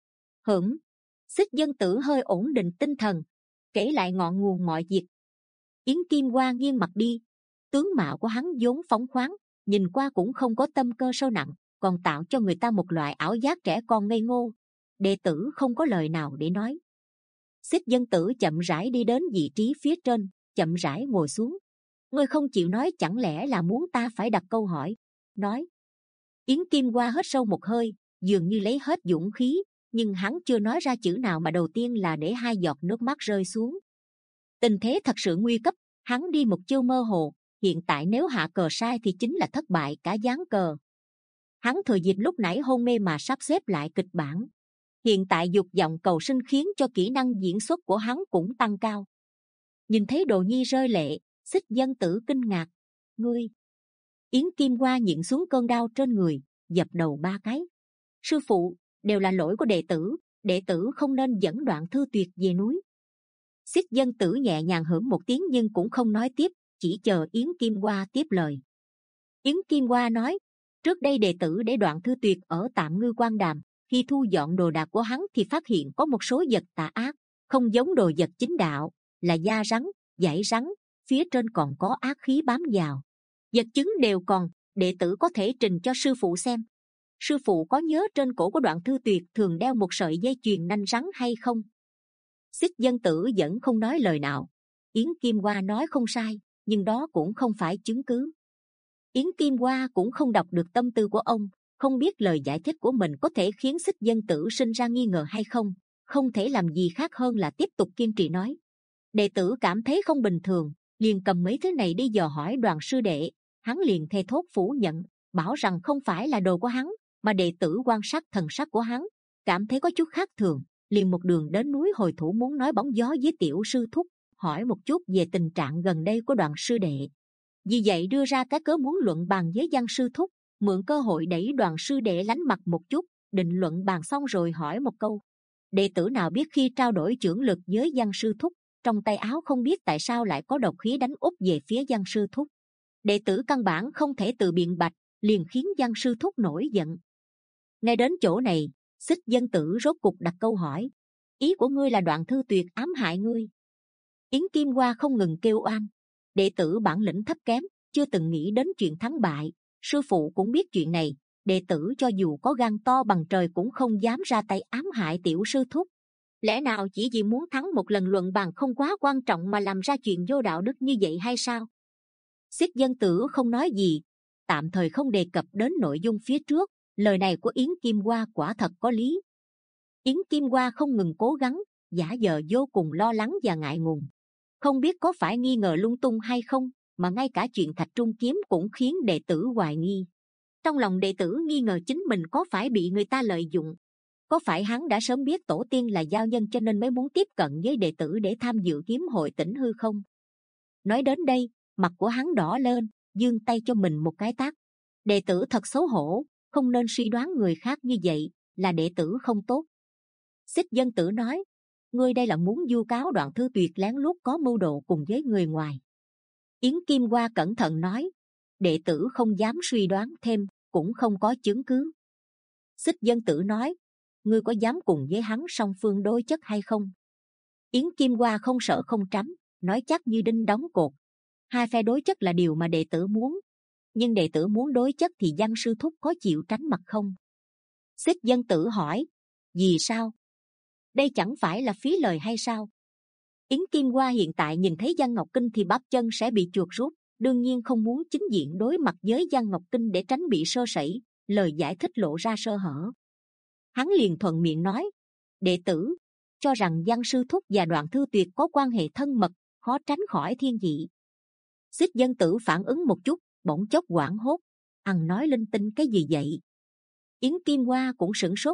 A: Hửng. Xích Dân Tử hơi ổn định tinh thần, kể lại ngọn nguồn mọi việc. Yến Kim Hoa nghiêng mặt đi. Tướng mạo của hắn vốn phóng khoáng, nhìn qua cũng không có tâm cơ sâu nặng, còn tạo cho người ta một loại ảo giác trẻ con ngây ngô. Đệ tử không có lời nào để nói. Xích Dân Tử chậm rãi đi đến vị trí phía trên, chậm rãi ngồi xuống. Ngươi không chịu nói, chẳng lẽ là muốn ta phải đặt câu hỏi? Nói. Yến Kim Hoa hít sâu một hơi, dường như lấy hết dũng khí, nhưng hắn chưa nói ra chữ nào mà đầu tiên là để hai giọt nước mắt rơi xuống. Tình thế thật sự nguy cấp, hắn đi một chiêu mơ hồ, hiện tại nếu hạ cờ sai thì chính là thất bại cả ván cờ. Hắn thừa dịp lúc nãy hôn mê mà sắp xếp lại kịch bản. Hiện tại dục vọng cầu sinh khiến cho kỹ năng diễn xuất của hắn cũng tăng cao. Nhìn thấy Đồ Nhi rơi lệ, Xích Dân Tử kinh ngạc. Ngươi! Yến Kim Hoa nhịn xuống cơn đau trên người, dập đầu ba cái. Sư phụ, đều là lỗi của đệ tử, đệ tử không nên dẫn Đoạn Thư Tuyệt về núi. Xích Dân Tử nhẹ nhàng hưởng một tiếng nhưng cũng không nói tiếp, chỉ chờ Yến Kim Hoa tiếp lời. Yến Kim Hoa nói, trước đây đệ tử để Đoạn Thư Tuyệt ở tạm Ngư Quan Đàm, khi thu dọn đồ đạc của hắn thì phát hiện có một số vật tà ác, không giống đồ vật chính đạo, là da rắn, vảy rắn, phía trên còn có ác khí bám vào. Vật chứng đều còn, đệ tử có thể trình cho sư phụ xem. Sư phụ có nhớ trên cổ của Đoạn Thư Tuyệt thường đeo một sợi dây chuyền nanh rắn hay không? Xích Dân Tử vẫn không nói lời nào. Yến Kim Hoa nói không sai, nhưng đó cũng không phải chứng cứ. Yến Kim Hoa cũng không đọc được tâm tư của ông, không biết lời giải thích của mình có thể khiến Xích Dân Tử sinh ra nghi ngờ hay không, không thể làm gì khác hơn là tiếp tục kiên trì nói. Đệ tử cảm thấy không bình thường, liền cầm mấy thứ này đi dò hỏi Đoàn sư đệ. Hắn liền thề thốt phủ nhận, bảo rằng không phải là đồ của hắn, mà đệ tử quan sát thần sắc của hắn, cảm thấy có chút khác thường, liền một đường đến núi Hồi Thủ muốn nói bóng gió với tiểu sư thúc, hỏi một chút về tình trạng gần đây của Đoàn sư đệ. Vì vậy đưa ra cái cớ muốn luận bàn với Văn sư thúc, mượn cơ hội đẩy Đoàn sư đệ lánh mặt một chút, định luận bàn xong rồi hỏi một câu. Đệ tử nào biết khi trao đổi chưởng lực với Văn sư thúc, trong tay áo không biết tại sao lại có độc khí đánh úp về phía Văn sư thúc. Đệ tử căn bản không thể tự biện bạch, liền khiến Văn sư thúc nổi giận. Ngay đến chỗ này, Xích Dân Tử rốt cục đặt câu hỏi. Ý của ngươi là Đoạn Thư Tuyệt ám hại ngươi? Yến Kim Hoa không ngừng kêu oan. Đệ tử bản lĩnh thấp kém, chưa từng nghĩ đến chuyện thắng bại. Sư phụ cũng biết chuyện này, đệ tử cho dù có gan to bằng trời cũng không dám ra tay ám hại tiểu sư thúc. Lẽ nào chỉ vì muốn thắng một lần luận bàn không quá quan trọng mà làm ra chuyện vô đạo đức như vậy hay sao? Xích Dân Tử không nói gì, tạm thời không đề cập đến nội dung phía trước. Lời này của Yến Kim Hoa quả thật có lý. Yến Kim Hoa không ngừng cố gắng, giả vờ vô cùng lo lắng và ngại ngùng. Không biết có phải nghi ngờ lung tung hay không, mà ngay cả chuyện Thạch Trung Kiếm cũng khiến đệ tử hoài nghi. Trong lòng đệ tử nghi ngờ chính mình có phải bị người ta lợi dụng. Có phải hắn đã sớm biết tổ tiên là giao nhân cho nên mới muốn tiếp cận với đệ tử để tham dự kiếm hội Tỉnh Hư không? Nói đến đây, mặt của hắn đỏ lên, giương tay cho mình một cái tát. Đệ tử thật xấu hổ, không nên suy đoán người khác như vậy, là đệ tử không tốt. Xích Dân Tử nói, ngươi đây là muốn vu cáo Đoạn Thư Tuyệt lén lút có mưu đồ cùng với người ngoài. Yến Kim Hoa cẩn thận nói, đệ tử không dám suy đoán thêm, cũng không có chứng cứ. Xích Dân Tử nói, ngươi có dám cùng với hắn song phương đối chất hay không? Yến Kim Hoa không sợ không tránh, nói chắc như đinh đóng cột. Hai phe đối chất là điều mà đệ tử muốn, nhưng đệ tử muốn đối chất thì Văn sư thúc có chịu tránh mặt không? Xích Dân Tử hỏi, vì sao? Đây chẳng phải là phí lời hay sao? Yến Kim Hoa hiện tại nhìn thấy Văn Ngọc Kinh thì bắp chân sẽ bị chuột rút, đương nhiên không muốn chính diện đối mặt với Văn Ngọc Kinh để tránh bị sơ sẩy, lời giải thích lộ ra sơ hở. Hắn liền thuận miệng nói, đệ tử cho rằng Văn sư thúc và Đoạn Thư Tuyệt có quan hệ thân mật, khó tránh khỏi thiên vị. Xích Dân Tử phản ứng một chút, bỗng chốc hoảng hốt, ăn nói linh tinh cái gì vậy? Yến Kim Hoa cũng sửng sốt,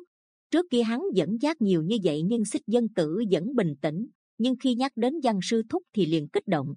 A: Trước kia hắn dẫn dắt nhiều như vậy nhưng Xích Dân Tử vẫn bình tĩnh, nhưng khi nhắc đến Văn sư thúc thì liền kích động.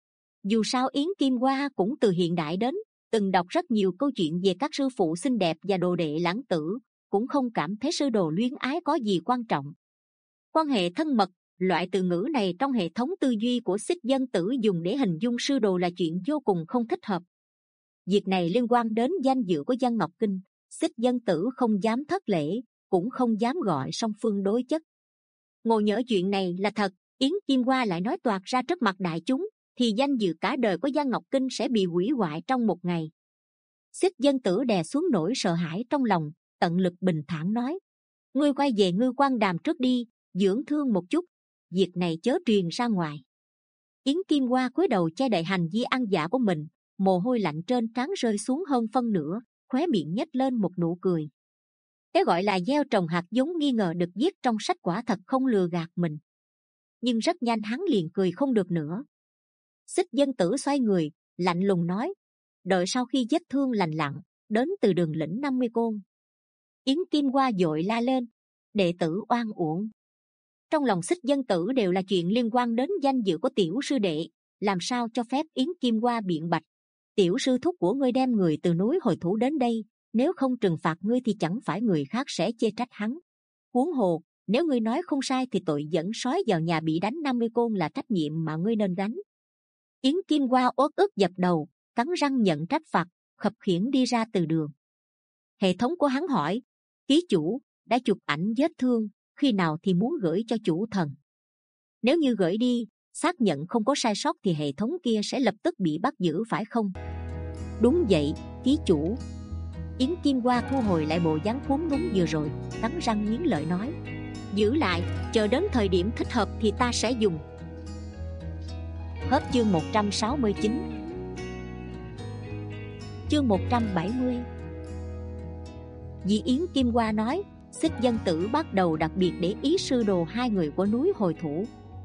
A: Dù sao Yến Kim Hoa cũng từ hiện đại đến, từng đọc rất nhiều câu chuyện về các sư phụ xinh đẹp và đồ đệ lãng tử, cũng không cảm thấy sư đồ luyến ái có gì quan trọng. Quan hệ thân mật, loại từ ngữ này trong hệ thống tư duy của Xích Dân Tử dùng để hình dung sư đồ là chuyện vô cùng không thích hợp. Việc này liên quan đến danh dự của Văn Ngọc Kinh, Xích Dân Tử không dám thất lễ, cũng không dám gọi song phương đối chất. Ngộ nhỡ chuyện này là thật, Yến Kim Hoa lại nói toạc ra trước mặt đại chúng, thì danh dự cả đời của Văn Ngọc Kinh sẽ bị hủy hoại trong một ngày. Xích Dân Tử đè xuống nỗi sợ hãi trong lòng, tận lực bình thản nói: ngươi quay về Ngư Quan Đàm trước đi, dưỡng thương một chút, việc này chớ truyền ra ngoài. Yến Kim Hoa cúi đầu che đậy hành vi ăn dạ của mình, mồ hôi lạnh trên trán rơi xuống hơn phân nửa, khóe miệng nhếch lên một nụ cười. Cái gọi là gieo trồng hạt giống nghi ngờ được viết trong sách quả thật không lừa gạt mình. Nhưng rất nhanh hắn liền cười không được nữa. Xích Dân Tử xoay người, lạnh lùng nói: đợi sau khi vết thương lành lặn, đến từ Đường lĩnh năm mươi côn. Yến Kim Hoa vội la lên: đệ tử oan uổng. Trong lòng Xích Dân Tử đều là chuyện liên quan đến danh dự của tiểu sư đệ, làm sao cho phép Yến Kim Hoa biện bạch. Tiểu sư thúc của ngươi đem người từ núi Hồi Thổ đến đây, nếu không trừng phạt ngươi thì chẳng phải người khác sẽ chê trách hắn. Huống hồ, nếu ngươi nói không sai thì tội dẫn sói vào nhà bị đánh năm mươi côn là trách nhiệm mà ngươi nên gánh. Yến Kim Hoa uất ức dập đầu, cắn răng nhận trách phạt, khập khiễng đi ra từ đường. Hệ thống của hắn hỏi: ký chủ đã chụp ảnh vết thương, khi nào thì muốn gửi cho chủ thần? Nếu như gửi đi, xác nhận không có sai sót thì hệ thống kia sẽ lập tức bị bắt giữ phải không? Đúng vậy, ký chủ. Yến Kim Hoa thu hồi lại bộ dáng khốn núm vừa rồi, cắn răng nghiến lợi nói: giữ lại, chờ đến thời điểm thích hợp thì ta sẽ dùng. Hết chương một trăm sáu mươi chín. Chương một trăm bảy mươi. Vì Yến Kim Hoa nói, Xích Dân Tử bắt đầu đặc biệt để ý sư đồ hai người của núi Hồi Thủ.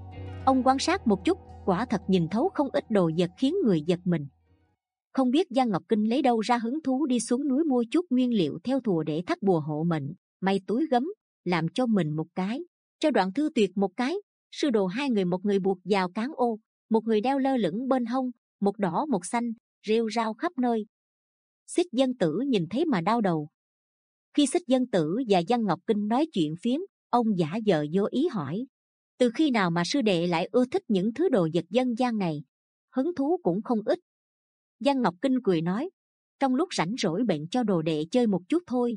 A: Ông quan sát một chút, quả thật nhìn thấu không ít đồ vật khiến người giật mình. Không biết Văn Ngọc Kinh lấy đâu ra hứng thú đi xuống núi mua chút nguyên liệu theo thùa để thắt bùa hộ mệnh, may túi gấm, làm cho mình một cái, cho Đoạn Thư Tuyệt một cái. Sư đồ hai người, một người buộc vào cán ô, một người đeo lơ lửng bên hông, một đỏ một xanh, rêu rao khắp nơi. Xích Dân Tử nhìn thấy mà đau đầu. Khi Xích Dân Tử và Văn Ngọc Kinh nói chuyện phiếm, ông giả vờ vô ý hỏi: từ khi nào mà sư đệ lại ưa thích những thứ đồ vật dân gian này? Hứng thú cũng không ít. Văn Ngọc Kinh cười nói: trong lúc rảnh rỗi bèn cho đồ đệ chơi một chút thôi.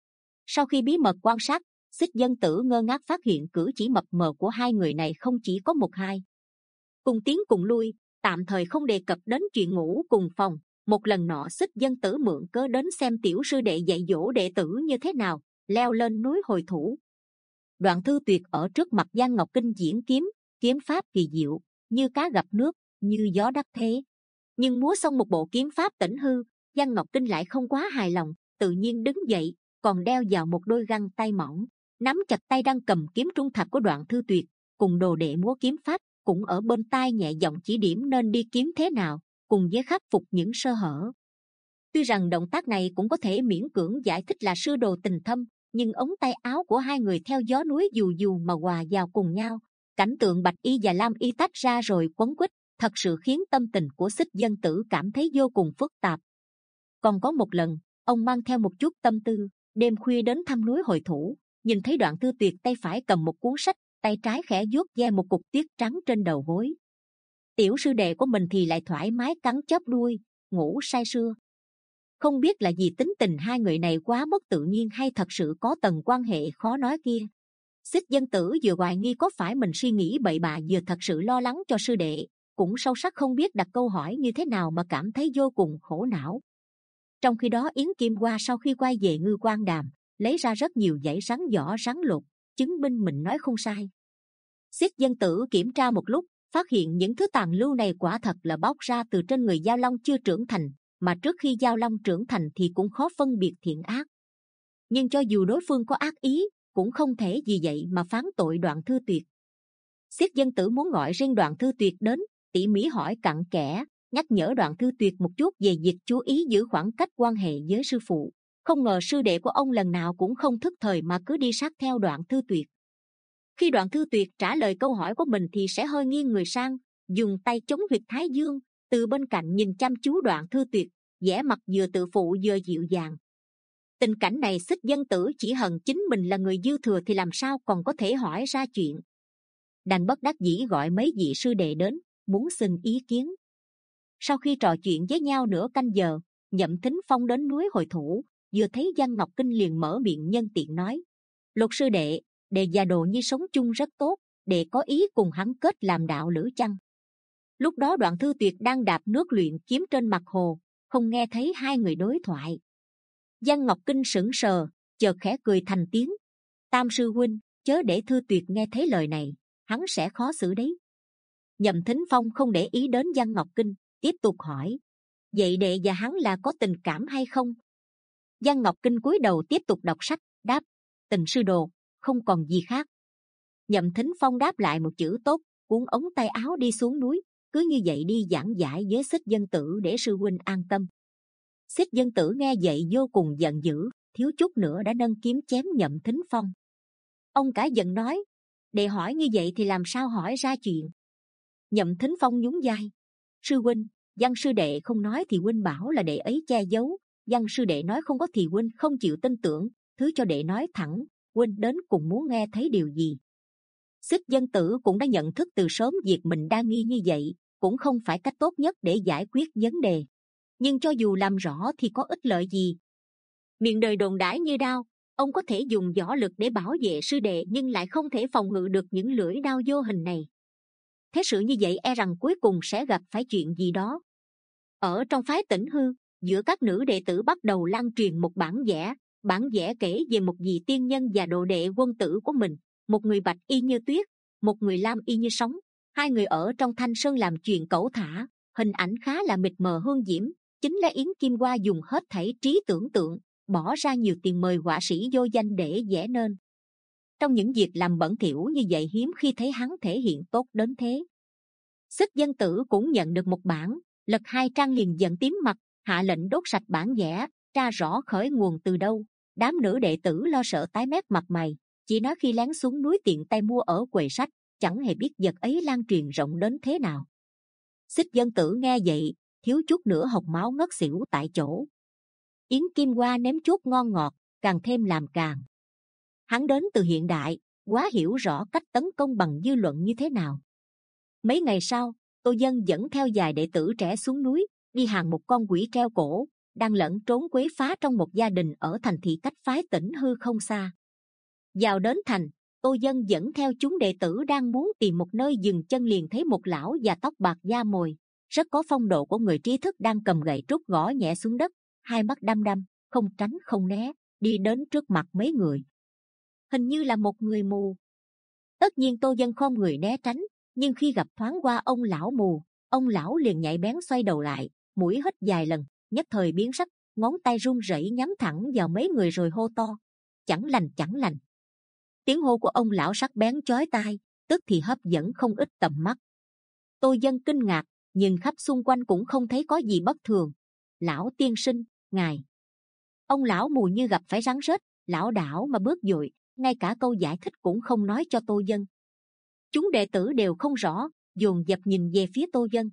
A: Sau khi bí mật quan sát, Xích Dân Tử ngơ ngác phát hiện cử chỉ mập mờ của hai người này không chỉ có một hai. Cùng tiến cùng lui, tạm thời không đề cập đến chuyện ngủ cùng phòng. Một lần nọ Xích Dân Tử mượn cớ đến xem tiểu sư đệ dạy dỗ đệ tử như thế nào, leo lên núi Hồi Thủ. Đoạn Thư Tuyệt ở trước mặt Văn Ngọc Kinh diễn kiếm, kiếm pháp kỳ diệu, như cá gặp nước, như gió đắc thế. Nhưng múa xong một bộ kiếm pháp tỉnh hư, Văn Ngọc Kinh lại không quá hài lòng, tự nhiên đứng dậy, còn đeo vào một đôi găng tay mỏng, nắm chặt tay đang cầm kiếm trung thạch của Đoạn Thư Tuyệt, cùng đồ đệ múa kiếm pháp, cũng ở bên tai nhẹ giọng chỉ điểm nên đi kiếm thế nào, cùng với khắc phục những sơ hở. Tuy rằng động tác này cũng có thể miễn cưỡng giải thích là sư đồ tình thâm, nhưng ống tay áo của hai người theo gió núi dù dù mà hòa vào cùng nhau, cảnh tượng bạch y và lam y tách ra rồi quấn quýt, thật sự khiến tâm tình của Xích Dân Tử cảm thấy vô cùng phức tạp. Còn có một lần, ông mang theo một chút tâm tư, đêm khuya đến thăm núi Hồi Thủ, nhìn thấy Đoạn Thư Tuyệt tay phải cầm một cuốn sách, tay trái khẽ vuốt ve một cục tiết trắng trên đầu gối. Tiểu sư đệ của mình thì lại thoải mái cắn chóp đuôi, ngủ say sưa. Không biết là vì tính tình hai người này quá mất tự nhiên hay thật sự có tầng quan hệ khó nói kia. Xích Dân Tử vừa hoài nghi có phải mình suy nghĩ bậy bạ, vừa thật sự lo lắng cho sư đệ, cũng sâu sắc không biết đặt câu hỏi như thế nào mà cảm thấy vô cùng khổ não. Trong khi đó Yến Kim Hoa sau khi quay về Ngư Quan Đàm, lấy ra rất nhiều dãy rắn vỏ rắn lột, chứng minh mình nói không sai. Xích Dân Tử kiểm tra một lúc, phát hiện những thứ tàn lưu này quả thật là bóc ra từ trên người Giao Long chưa trưởng thành, mà trước khi Giao Long trưởng thành thì cũng khó phân biệt thiện ác. Nhưng cho dù đối phương có ác ý, cũng không thể vì vậy mà phán tội Đoạn Thư Tuyệt. Xích Dân Tử muốn gọi riêng Đoạn Thư Tuyệt đến, tỉ mỉ hỏi cặn kẽ, nhắc nhở Đoạn Thư Tuyệt một chút về việc chú ý giữ khoảng cách quan hệ với sư phụ, Không ngờ sư đệ của ông lần nào cũng không thức thời mà cứ đi sát theo Đoạn Thư Tuyệt. Khi Đoạn Thư Tuyệt trả lời câu hỏi của mình thì sẽ hơi nghiêng người sang, dùng tay chống huyệt thái dương, từ bên cạnh nhìn chăm chú Đoạn Thư Tuyệt, vẻ mặt vừa tự phụ vừa dịu dàng. Tình cảnh này Xích Dân Tử chỉ hận chính mình là người dư thừa thì làm sao còn có thể hỏi ra chuyện. Đành bất đắc dĩ gọi mấy vị sư đệ đến, muốn xin ý kiến. Sau khi trò chuyện với nhau nửa canh giờ, Nhậm Thính Phong đến núi hội thủ, vừa thấy Văn Ngọc Kinh liền mở miệng nhân tiện nói: Lục sư đệ, đệ và Đồ Nhi sống chung rất tốt, đệ có ý cùng hắn kết làm đạo lữ chăng? Lúc đó Đoạn Thư Tuyệt đang đạp nước luyện kiếm trên mặt hồ, không nghe thấy hai người đối thoại. Văn Ngọc Kinh sững sờ, chợt khẽ cười thành tiếng: Tam sư huynh, chớ để Thư Tuyệt nghe thấy lời này, hắn sẽ khó xử đấy. Nhậm Thính Phong không để ý đến Văn Ngọc Kinh, tiếp tục hỏi: Vậy đệ và hắn là có tình cảm hay không? Văn Ngọc Kinh cúi đầu tiếp tục đọc sách, đáp: Tình sư đồ, không còn gì khác. Nhậm Thính Phong đáp lại một chữ tốt, cuốn ống tay áo đi xuống núi, cứ như vậy đi giảng giải với Xích Dân Tử để sư huynh an tâm. Xích Dân Tử nghe vậy vô cùng giận dữ, thiếu chút nữa đã nâng kiếm chém Nhậm Thính Phong. Ông cả giận nói: Đệ hỏi như vậy thì làm sao hỏi ra chuyện? Nhậm Thính Phong nhún vai: Sư huynh, Văn sư đệ không nói thì huynh bảo là đệ ấy che giấu, Văn sư đệ nói không có thì huynh không chịu tin tưởng, thứ cho đệ nói thẳng, huynh đến cùng muốn nghe thấy điều gì? Xích Dân Tử cũng đã nhận thức từ sớm việc mình đa nghi như vậy cũng không phải cách tốt nhất để giải quyết vấn đề, nhưng cho dù làm rõ thì có ích lợi gì? Miệng đời đồn đãi như đao, ông có thể dùng võ lực để bảo vệ sư đệ nhưng lại không thể phòng ngự được những lưỡi đao vô hình này. Thế sự như vậy e rằng cuối cùng sẽ gặp phải chuyện gì đó. Ở trong phái Tĩnh Hư, giữa các nữ đệ tử bắt đầu lan truyền một bản vẽ. Bản vẽ kể về một vị tiên nhân và đồ đệ quân tử của mình, một người bạch y như tuyết, một người lam y như sóng. Hai người ở trong thanh sơn làm chuyện cẩu thả, hình ảnh khá là mịt mờ hương diễm. Chính là Yến Kim Hoa dùng hết thảy trí tưởng tượng, bỏ ra nhiều tiền mời họa sĩ vô danh để vẽ nên. Trong những việc làm bẩn thỉu như vậy hiếm khi thấy hắn thể hiện tốt đến thế. Xích Dân Tử cũng nhận được một bản, lật hai trang liền giận tím mặt, hạ lệnh đốt sạch bản vẽ, tra rõ khởi nguồn từ đâu. Đám nữ đệ tử lo sợ tái mét mặt mày, chỉ nói khi lén xuống núi tiện tay mua ở quầy sách, chẳng hề biết vật ấy lan truyền rộng đến thế nào. Xích Dân Tử nghe vậy, thiếu chút nữa hộc máu ngất xỉu tại chỗ. Yến Kim Hoa nếm chút ngon ngọt, càng thêm làm càng. Hắn đến từ hiện đại, quá hiểu rõ cách tấn công bằng dư luận như thế nào. Mấy ngày sau, Tô Dân dẫn theo vài đệ tử trẻ xuống núi, đi hàng một con quỷ treo cổ, đang lẫn trốn quấy phá trong một gia đình ở thành thị cách phái Tĩnh Hư không xa. Vào đến thành, Tô Dân dẫn theo chúng đệ tử đang muốn tìm một nơi dừng chân liền thấy một lão già tóc bạc da mồi, rất có phong độ của người trí thức đang cầm gậy trúc gõ nhẹ xuống đất, hai mắt đăm đăm, không tránh không né, đi đến trước mặt mấy người. Hình như là một người mù. Tất nhiên Tô Dân khom người né tránh, nhưng khi gặp thoáng qua ông lão mù, ông lão liền nhạy bén xoay đầu lại, mũi hít vài lần, nhất thời biến sắc, ngón tay run rẩy nhắm thẳng vào mấy người rồi hô to: Chẳng lành, chẳng lành. Tiếng hô của ông lão sắc bén chói tai, tức thì hấp dẫn không ít tầm mắt. Tô Dân kinh ngạc, nhìn khắp xung quanh cũng không thấy có gì bất thường. Lão tiên sinh, ngài. Ông lão mù như gặp phải rắn rết, lão đảo mà bước dội, ngay cả câu giải thích cũng không nói cho Tô Dân. Chúng đệ tử đều không rõ, dồn dập nhìn về phía Tô Dân.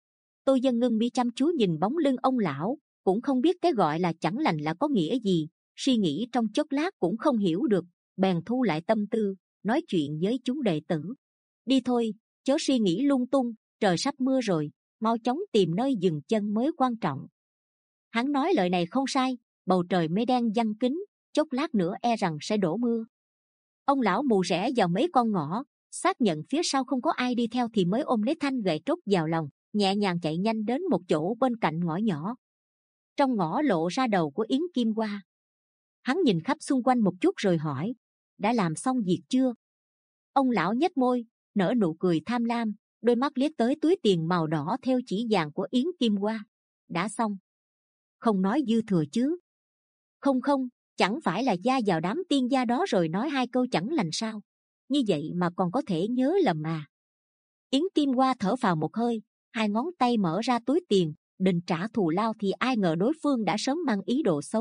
A: Tô Dân ngưng mi chăm chú nhìn bóng lưng ông lão, cũng không biết cái gọi là chẳng lành là có nghĩa gì, suy nghĩ trong chốc lát cũng không hiểu được, bèn thu lại tâm tư, nói chuyện với chúng đệ tử: Đi thôi, chớ suy nghĩ lung tung, trời sắp mưa rồi, mau chóng tìm nơi dừng chân mới quan trọng. Hắn nói lời này không sai, bầu trời mây đen giăng kín, chốc lát nữa e rằng sẽ đổ mưa. Ông lão mù rẽ vào mấy con ngõ, xác nhận phía sau không có ai đi theo thì mới ôm lấy thanh gậy trúc vào lòng, nhẹ nhàng chạy nhanh đến một chỗ bên cạnh ngõ nhỏ. Trong ngõ lộ ra đầu của Yến Kim Hoa. Hắn nhìn khắp xung quanh một chút rồi hỏi: Đã làm xong việc chưa? Ông lão nhếch môi, nở nụ cười tham lam, đôi mắt liếc tới túi tiền màu đỏ theo chỉ vàng của Yến Kim Hoa. Đã xong. Không nói dư thừa chứ? Không không, chẳng phải là gia vào đám tiên gia đó rồi nói hai câu chẳng lành sao? Như vậy mà còn có thể nhớ lầm à? Yến Kim Hoa thở phào một hơi, hai ngón tay mở ra túi tiền, định trả thù lao thì ai ngờ đối phương đã sớm mang ý đồ xấu,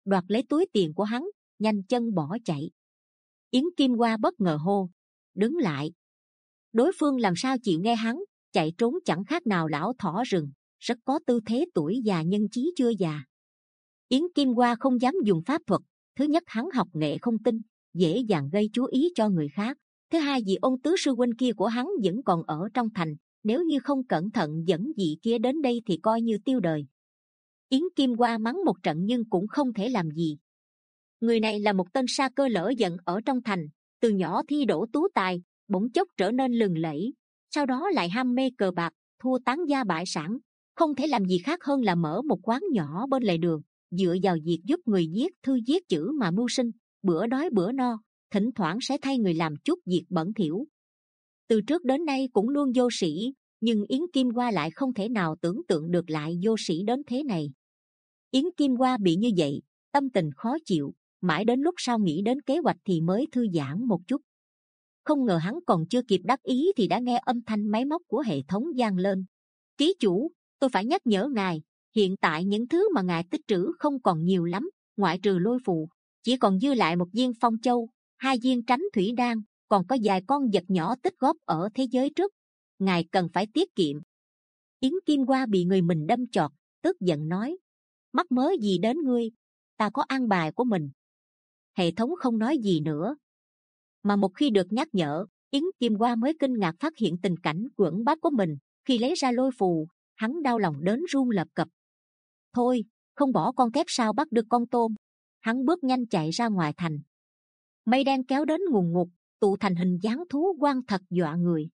A: đoạt lấy túi tiền của hắn, nhanh chân bỏ chạy. Yến Kim Hoa bất ngờ hô: đứng lại! Đối phương làm sao chịu nghe hắn, chạy trốn chẳng khác nào lão thỏ rừng, rất có tư thế tuổi già nhân chí chưa già. Yến Kim Hoa không dám dùng pháp thuật. Thứ nhất, hắn học nghệ không tinh, dễ dàng gây chú ý cho người khác. Thứ hai, vì ôn tứ sư huynh kia của hắn vẫn còn ở trong thành, nếu như không cẩn thận dẫn vị kia đến đây thì coi như tiêu đời. Yến Kim Hoa mắng một trận nhưng cũng không thể làm gì. Người này là một tên sa cơ lỡ giận ở trong thành, từ nhỏ thi đỗ tú tài, bỗng chốc trở nên lừng lẫy, sau đó lại ham mê cờ bạc, thua tán gia bại sản, không thể làm gì khác hơn là mở một quán nhỏ bên lề đường, dựa vào việc giúp người viết thư viết chữ mà mưu sinh, bữa đói bữa no, thỉnh thoảng sẽ thay người làm chút việc bẩn thỉu. Từ trước đến nay cũng luôn vô sĩ, nhưng Yến Kim Hoa lại không thể nào tưởng tượng được lại vô sĩ đến thế này. Yến Kim Hoa bị như vậy, tâm tình khó chịu, mãi đến lúc sau nghĩ đến kế hoạch thì mới thư giãn một chút. Không ngờ hắn còn chưa kịp đắc ý thì đã nghe âm thanh máy móc của hệ thống vang lên. Ký chủ, tôi phải nhắc nhở ngài, hiện tại những thứ mà ngài tích trữ không còn nhiều lắm, ngoại trừ lôi phù, chỉ còn dư lại một viên phong châu, hai viên tránh thủy đan, còn có vài con vật nhỏ tích góp ở thế giới trước. Ngài cần phải tiết kiệm. Yến Kim Hoa bị người mình đâm chọt, tức giận nói: mắc mớ gì đến ngươi, ta có an bài của mình. Hệ thống không nói gì nữa, mà một khi được nhắc nhở, Yến Kim Hoa mới kinh ngạc phát hiện tình cảnh quẫn bách của mình. Khi lấy ra lôi phù, hắn đau lòng đến run lập cập. Thôi, không bỏ con kép sao bắt được con tôm. Hắn bước nhanh chạy ra ngoài thành. Mây đen kéo đến ngùn ngụt, tụ thành hình dáng thú quan thật dọa người.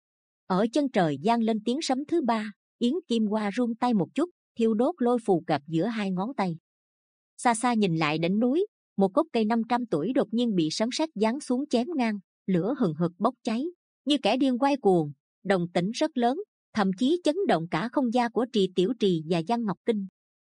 A: Ở chân trời vang lên tiếng sấm thứ ba. Yến Kim Hoa run tay một chút, thiêu đốt lôi phù cặp giữa hai ngón tay. Xa xa nhìn lại đỉnh núi, một gốc cây năm trăm tuổi đột nhiên bị sấm sét giáng xuống chém ngang, lửa hừng hực bốc cháy, như kẻ điên quay cuồng, đồng tĩnh rất lớn, thậm chí chấn động cả không gian của Trì Tiểu Trì và Giang Ngọc Kinh.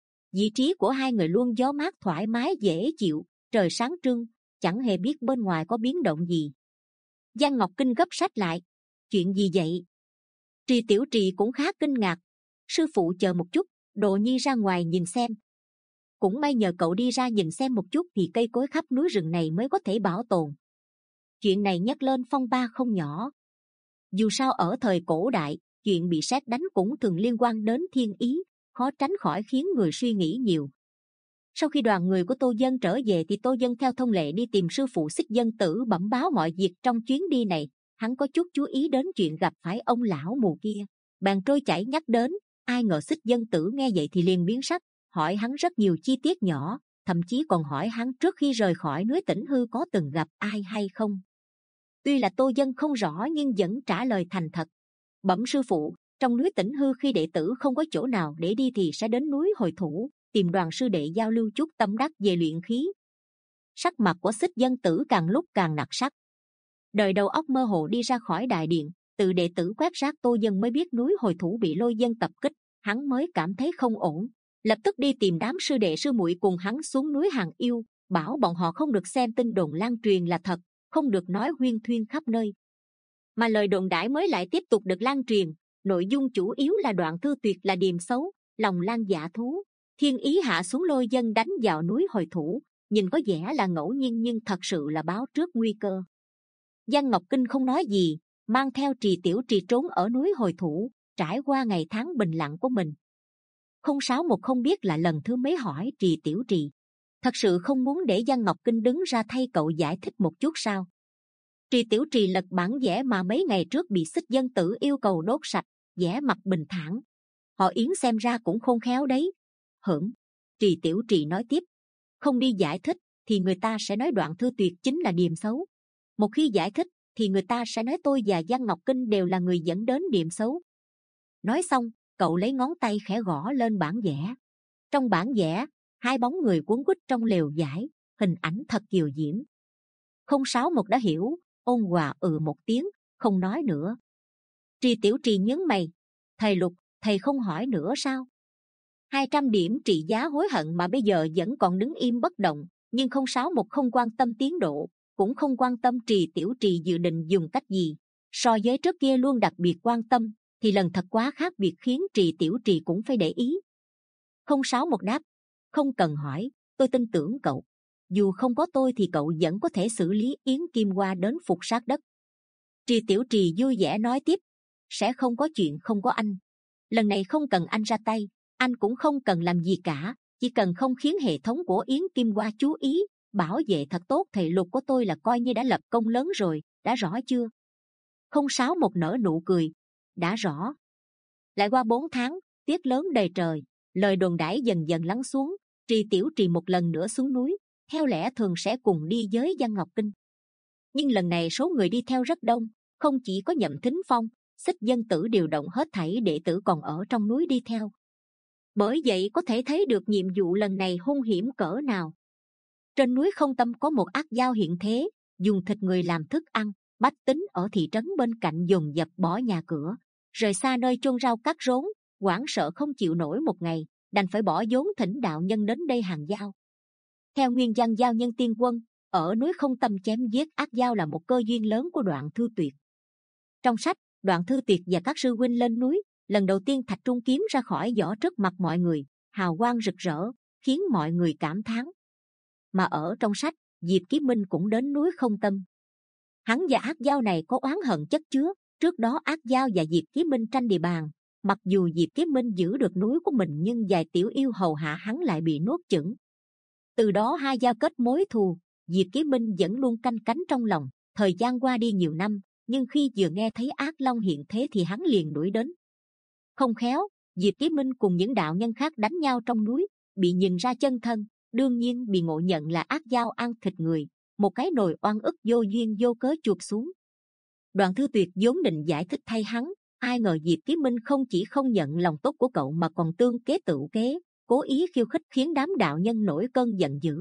A: Vị trí của hai người luôn gió mát thoải mái dễ chịu, trời sáng trưng, chẳng hề biết bên ngoài có biến động gì. Giang Ngọc Kinh gấp sách lại: chuyện gì vậy? Trì Tiểu Trì cũng khá kinh ngạc: sư phụ chờ một chút, Đồ Nhi ra ngoài nhìn xem. Cũng may nhờ cậu đi ra nhìn xem một chút thì cây cối khắp núi rừng này mới có thể bảo tồn. Chuyện này nhắc lên phong ba không nhỏ. Dù sao ở thời cổ đại, chuyện bị sét đánh cũng thường liên quan đến thiên ý, khó tránh khỏi khiến người suy nghĩ nhiều. Sau khi đoàn người của Tô Dân trở về thì Tô Dân theo thông lệ đi tìm sư phụ Xích Dân Tử bẩm báo mọi việc trong chuyến đi này. Hắn có chút chú ý đến chuyện gặp phải ông lão mù kia, bèn trôi chảy nhắc đến. Ai ngờ Xích Dân Tử nghe vậy thì liền biến sắc, hỏi hắn rất nhiều chi tiết nhỏ, thậm chí còn hỏi hắn trước khi rời khỏi núi Tĩnh Hư có từng gặp ai hay không. Tuy là Tô Dân không rõ nhưng vẫn trả lời thành thật: bẩm sư phụ, trong núi Tĩnh Hư khi đệ tử không có chỗ nào để đi thì sẽ đến núi Hồi Thủ, tìm đoàn sư đệ giao lưu chút tâm đắc về luyện khí. Sắc mặt của Xích Dân Tử càng lúc càng nặc sắc. Đời đầu óc mơ hồ đi ra khỏi đại điện, từ đệ tử quét rác Tô Dân mới biết núi Hồi Thủ bị lôi dân tập kích, hắn mới cảm thấy không ổn, lập tức đi tìm đám sư đệ sư muội cùng hắn xuống núi Hàng Yêu, bảo bọn họ không được xem tin đồn lan truyền là thật, không được nói huyên thuyên khắp nơi. Mà lời đồn đãi mới lại tiếp tục được lan truyền, nội dung chủ yếu là đoạn thư tuyệt là điềm xấu, lòng lan dạ thú, thiên ý hạ xuống lôi dân đánh vào núi Hồi Thủ, nhìn có vẻ là ngẫu nhiên nhưng thật sự là báo trước nguy cơ. Giang Ngọc Kinh không nói gì, mang theo Trì Tiểu Trì trốn ở núi Hồi Thủ, trải qua ngày tháng bình lặng của mình. Không sáu một không biết là lần thứ mấy hỏi Trì Tiểu Trì, thật sự không muốn để Giang Ngọc Kinh đứng ra thay cậu giải thích một chút sao? Trì Tiểu Trì lật bản vẽ mà mấy ngày trước bị Xích Dân Tử yêu cầu đốt sạch, vẽ mặt bình thản. Họ Yến xem ra cũng khôn khéo đấy. Hửng. Trì Tiểu Trì nói tiếp: không đi giải thích thì người ta sẽ nói đoạn thư tuyệt chính là điềm xấu. Một khi giải thích thì người ta sẽ nói tôi và Giang Ngọc Kinh đều là người dẫn đến điềm xấu. Nói xong, cậu lấy ngón tay khẽ gõ lên bản vẽ. Trong bản vẽ, hai bóng người cuốn quýt trong lều vải, hình ảnh thật kiều diễm. Không sáu một đã hiểu, ôn hòa ừ một tiếng, không nói nữa. Trì Tiểu Trì nhướng mày: thầy Lục, thầy không hỏi nữa sao? Hai trăm điểm trị giá hối hận mà bây giờ vẫn còn đứng im bất động, nhưng không sáu một không quan tâm tiến độ, cũng không quan tâm Trì Tiểu Trì dự định dùng cách gì. So với trước kia luôn đặc biệt quan tâm, thì lần thật quá khác biệt khiến Trì Tiểu Trì cũng phải để ý. Không sáu một đáp: không cần hỏi, tôi tin tưởng cậu. Dù không có tôi thì cậu vẫn có thể xử lý Yến Kim Hoa đến phục sát đất. Trì Tiểu Trì vui vẻ nói tiếp, sẽ không có chuyện không có anh. Lần này không cần anh ra tay, anh cũng không cần làm gì cả, chỉ cần không khiến hệ thống của Yến Kim Hoa chú ý, bảo vệ thật tốt thầy Lục của tôi là coi như đã lập công lớn rồi, đã rõ chưa? Không Sáu một nở nụ cười, đã rõ. Lại qua bốn tháng, tuyết lớn đầy trời, lời đồn đãi dần dần lắng xuống. Trì Tiểu Trì một lần nữa xuống núi, theo lẽ thường sẽ cùng đi với Giang Ngọc Kinh. Nhưng lần này số người đi theo rất đông, không chỉ có Nhậm Thính Phong, Xích Dân Tử điều động hết thảy đệ tử còn ở trong núi đi theo. Bởi vậy có thể thấy được nhiệm vụ lần này hung hiểm cỡ nào. Trên núi Không Tâm có một ác dao hiện thế, dùng thịt người làm thức ăn. Bách tính ở thị trấn bên cạnh dồn dập bỏ nhà cửa, rời xa nơi chôn rau cắt rốn, hoảng sợ không chịu nổi một ngày, đành phải bỏ vốn thỉnh đạo nhân đến đây hàng giao. Theo nguyên văn giao nhân tiên quân, ở núi Không Tâm chém giết ác dao là một cơ duyên lớn của Đoạn Thư Tuyệt. Trong sách, Đoạn Thư Tuyệt và các sư huynh lên núi, lần đầu tiên thạch trung kiếm ra khỏi vỏ trước mặt mọi người, hào quang rực rỡ, khiến mọi người cảm thán. Mà ở trong sách, Diệp Chí Minh cũng đến núi Không Tâm. Hắn và ác dao này có oán hận chất chứa. Trước đó ác dao và Diệp Chí Minh tranh địa bàn. Mặc dù Diệp Chí Minh giữ được núi của mình, nhưng vài tiểu yêu hầu hạ hắn lại bị nuốt chửng. Từ đó hai giao kết mối thù. Diệp Chí Minh vẫn luôn canh cánh trong lòng. Thời gian qua đi nhiều năm, nhưng khi vừa nghe thấy ác long hiện thế thì hắn liền đuổi đến. Không khéo, Diệp Chí Minh cùng những đạo nhân khác đánh nhau trong núi, bị nhìn ra chân thân, đương nhiên bị ngộ nhận là ác dao ăn thịt người. Một cái nồi oan ức vô duyên vô cớ chuột xuống. Đoạn Thư Tuyệt vốn định giải thích thay hắn, ai ngờ Diệp Chí Minh không chỉ không nhận lòng tốt của cậu mà còn tương kế tự kế, cố ý khiêu khích khiến đám đạo nhân nổi cơn giận dữ.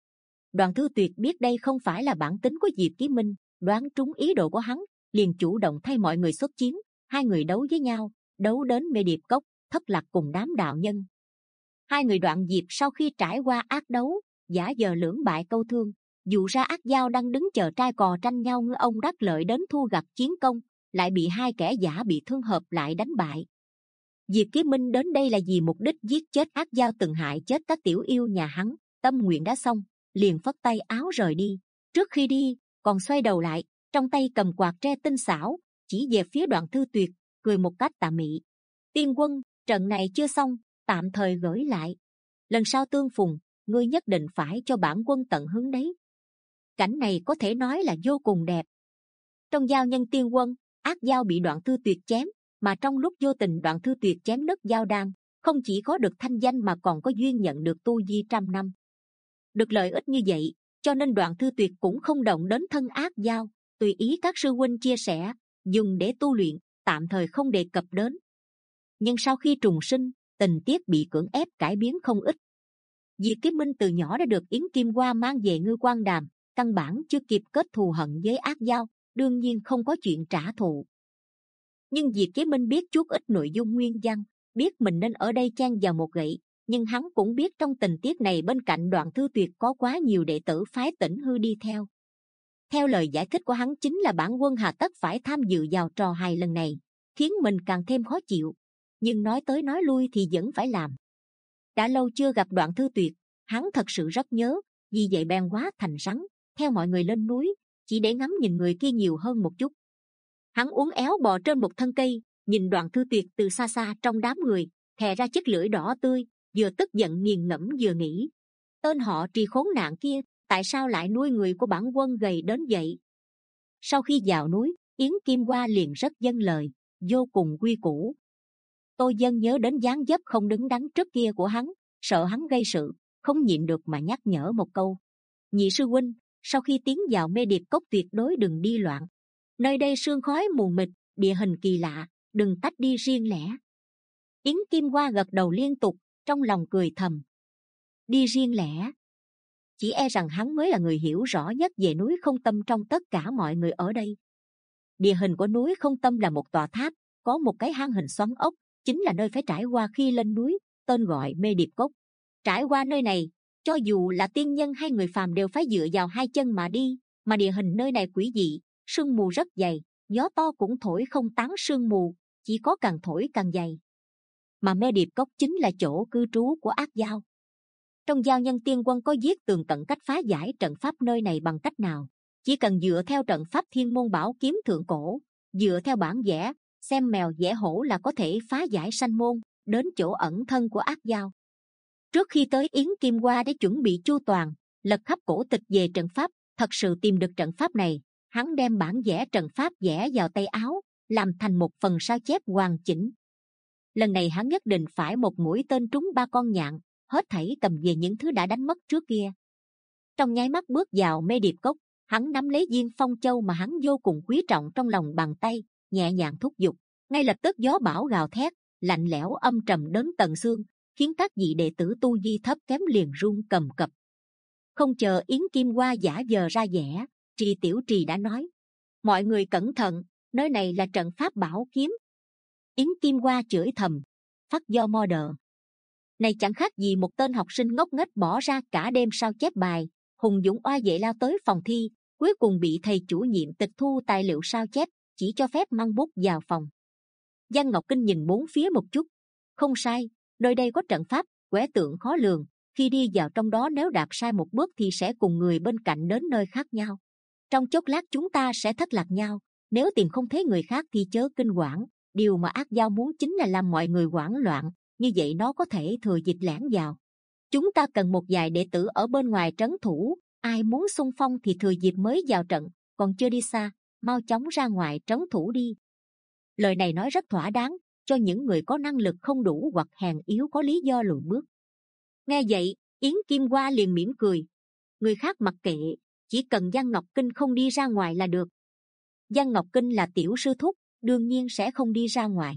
A: Đoạn Thư Tuyệt biết đây không phải là bản tính của Diệp Chí Minh, đoán trúng ý đồ của hắn, liền chủ động thay mọi người xuất chiến. Hai người đấu với nhau, đấu đến mê điệp cốc, thất lạc cùng đám đạo nhân. Hai người Đoạn Diệp sau khi trải qua ác đấu, giả vờ lưỡng bại câu thương. Dù ra ác dao đang đứng chờ trai cò tranh nhau, ngư ông đắc lợi đến thu gặt chiến công, lại bị hai kẻ giả bị thương hợp lại đánh bại. Diệp Chí Minh đến đây là vì mục đích giết chết ác dao từng hại chết các tiểu yêu nhà hắn. Tâm nguyện đã xong, liền phất tay áo rời đi. Trước khi đi, còn xoay đầu lại, trong tay cầm quạt tre tinh xảo, chỉ về phía Đoạn Thư Tuyệt, cười một cách tà mị. Tiên quân, trận này chưa xong, tạm thời gửi lại. Lần sau tương phùng, ngươi nhất định phải cho bản quân tận hứng đấy. Cảnh này có thể nói là vô cùng đẹp. Trong giao nhân tiên quân, ác dao bị Đoạn Thư Tuyệt chém, mà trong lúc vô tình Đoạn Thư Tuyệt chém nứt dao đan, không chỉ có được thanh danh mà còn có duyên nhận được tu vi trăm năm. Được lợi ích như vậy, cho nên Đoạn Thư Tuyệt cũng không động đến thân ác dao, tùy ý các sư huynh chia sẻ, dùng để tu luyện, tạm thời không đề cập đến. Nhưng sau khi trùng sinh, tình tiết bị cưỡng ép cải biến không ít. Diệp Chí Minh từ nhỏ đã được Yến Kim Hoa mang về Ngư Quan Đàm, căn bản chưa kịp kết thù hận với ác dao, đương nhiên không có chuyện trả thù. Nhưng Diệp Chí Minh biết chút ít nội dung nguyên văn, biết mình nên ở đây chen vào một gậy, nhưng hắn cũng biết trong tình tiết này bên cạnh Đoạn Thư Tuyệt có quá nhiều đệ tử phái Tĩnh Hư đi theo. Theo lời giải thích của hắn chính là bản quân hà tất phải tham dự vào trò hài lần này, khiến mình càng thêm khó chịu. Nhưng nói tới nói lui thì vẫn phải làm. Đã lâu chưa gặp Đoạn Thư Tuyệt, hắn thật sự rất nhớ, vì vậy bèn hóa thành rắn, theo mọi người lên núi, chỉ để ngắm nhìn người kia nhiều hơn một chút. Hắn uốn éo bò trên một thân cây, nhìn Đoạn Thư Tuyệt từ xa xa trong đám người, thè ra chiếc lưỡi đỏ tươi, vừa tức giận nghiền ngẫm vừa nghĩ: tên họ Trì khốn nạn kia, tại sao lại nuôi người của bản quân gầy đến vậy? Sau khi vào núi, Yến Kim Hoa liền rất dâng lời, vô cùng quy củ. Tôi dâng nhớ đến dáng dấp không đứng đắn trước kia của hắn, sợ hắn gây sự, không nhịn được mà nhắc nhở một câu: nhị sư huynh, sau khi tiến vào mê điệp cốc tuyệt đối đừng đi loạn. Nơi đây sương khói mù mịt, địa hình kỳ lạ, đừng tách đi riêng lẻ. Yến Kim Hoa gật đầu liên tục, trong lòng cười thầm. Đi riêng lẻ? Chỉ e rằng hắn mới là người hiểu rõ nhất về núi Không Tâm trong tất cả mọi người ở đây. Địa hình của núi Không Tâm là một tòa tháp, có một cái hang hình xoắn ốc, chính là nơi phải trải qua khi lên núi, tên gọi mê điệp cốc. Trải qua nơi này, cho dù là tiên nhân hay người phàm đều phải dựa vào hai chân mà đi, mà địa hình nơi này quỷ dị, sương mù rất dày, gió to cũng thổi không tán sương mù, chỉ có càng thổi càng dày. Mà mê điệp cốc chính là chỗ cư trú của ác dao. Trong Giao Nhân Tiên Quân có viết tường tận cách phá giải trận pháp nơi này bằng cách nào. Chỉ cần dựa theo trận pháp Thiên Môn Bảo Kiếm thượng cổ, dựa theo bản vẽ, xem mèo vẽ hổ là có thể phá giải sanh môn, đến chỗ ẩn thân của ác dao. Trước khi tới Yến Kim Hoa để chuẩn bị chu toàn, lật khắp cổ tịch về trận pháp, thật sự tìm được trận pháp này, hắn đem bản vẽ trận pháp vẽ vào tay áo, làm thành một phần sao chép hoàn chỉnh. Lần này hắn nhất định phải một mũi tên trúng ba con nhạn, hết thảy cầm về những thứ đã đánh mất trước kia. Trong nháy mắt bước vào Mê Điệp Cốc, hắn nắm lấy viên phong châu mà hắn vô cùng quý trọng trong lòng bàn tay, nhẹ nhàng thúc giục. Ngay lập tức gió bão gào thét, lạnh lẽo âm trầm đến tận xương, khiến các vị đệ tử tu vi thấp kém liền run cầm cập. Không chờ Yến Kim Hoa giả vờ ra vẻ, Trì Tiểu Trì đã nói: mọi người cẩn thận, nơi này là trận pháp Bảo Kiếm. Yến Kim Hoa chửi thầm: phát do mo đờ. Này chẳng khác gì một tên học sinh ngốc nghếch bỏ ra cả đêm sao chép bài, hùng dũng oai vệ lao tới phòng thi, cuối cùng bị thầy chủ nhiệm tịch thu tài liệu sao chép, chỉ cho phép mang bút vào phòng. Giang Ngọc Kinh nhìn bốn phía một chút, không sai, nơi đây có trận pháp, quẻ tượng khó lường, khi đi vào trong đó nếu đạp sai một bước thì sẽ cùng người bên cạnh đến nơi khác nhau. Trong chốc lát chúng ta sẽ thất lạc nhau, nếu tìm không thấy người khác thì chớ kinh hoảng. Điều mà ác dao muốn chính là làm mọi người hoảng loạn, như vậy nó có thể thừa dịp lẻn vào. Chúng ta cần một vài đệ tử ở bên ngoài trấn thủ, ai muốn xung phong thì thừa dịp mới vào trận, còn chưa đi xa, mau chóng ra ngoài trấn thủ đi. Lời này nói rất thỏa đáng, cho những người có năng lực không đủ hoặc hèn yếu có lý do lùi bước. Nghe vậy, Yến Kim Hoa liền mỉm cười. Người khác mặc kệ, chỉ cần Giang Ngọc Kinh không đi ra ngoài là được. Giang Ngọc Kinh là tiểu sư thúc, đương nhiên sẽ không đi ra ngoài.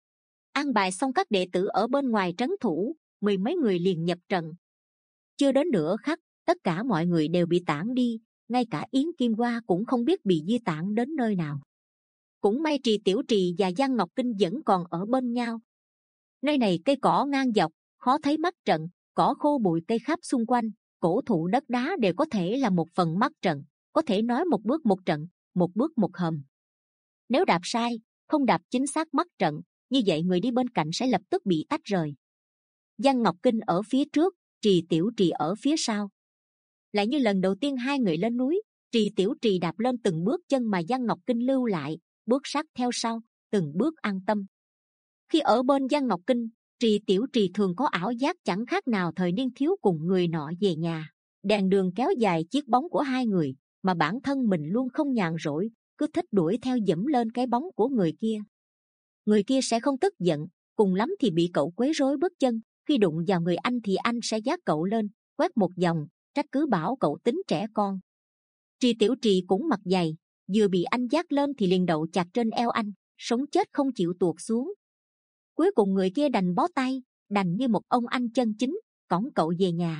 A: An bài xong các đệ tử ở bên ngoài trấn thủ, mười mấy người liền nhập trận. Chưa đến nửa khắc, tất cả mọi người đều bị tản đi, ngay cả Yến Kim Hoa cũng không biết bị di tản đến nơi nào. Cũng may Trì Tiểu Trì và Giang Ngọc Kinh vẫn còn ở bên nhau. Nơi này cây cỏ ngang dọc, khó thấy mắt trận, cỏ khô bụi cây khắp xung quanh, cổ thụ đất đá đều có thể là một phần mắt trận, có thể nói một bước một trận, một bước một hầm. Nếu đạp sai, không đạp chính xác mắt trận, như vậy người đi bên cạnh sẽ lập tức bị tách rời. Giang Ngọc Kinh ở phía trước, Trì Tiểu Trì ở phía sau. Lại như lần đầu tiên hai người lên núi, Trì Tiểu Trì đạp lên từng bước chân mà Giang Ngọc Kinh lưu lại, bước sát theo sau, từng bước an tâm. Khi ở bên Giang Ngọc Kinh, Trì Tiểu Trì thường có ảo giác chẳng khác nào thời niên thiếu cùng người nọ về nhà. Đèn đường kéo dài chiếc bóng của hai người, mà bản thân mình luôn không nhàn rỗi, cứ thích đuổi theo dẫm lên cái bóng của người kia. Người kia sẽ không tức giận, cùng lắm thì bị cậu quấy rối bước chân. Khi đụng vào người anh thì anh sẽ dắt cậu lên, quét một vòng, trách cứ bảo cậu tính trẻ con. Trì Tiểu Trì cũng mặt dày, vừa bị anh dắt lên thì liền đậu chặt trên eo anh, sống chết không chịu tuột xuống. Cuối cùng người kia đành bó tay, đành như một ông anh chân chính, cõng cậu về nhà.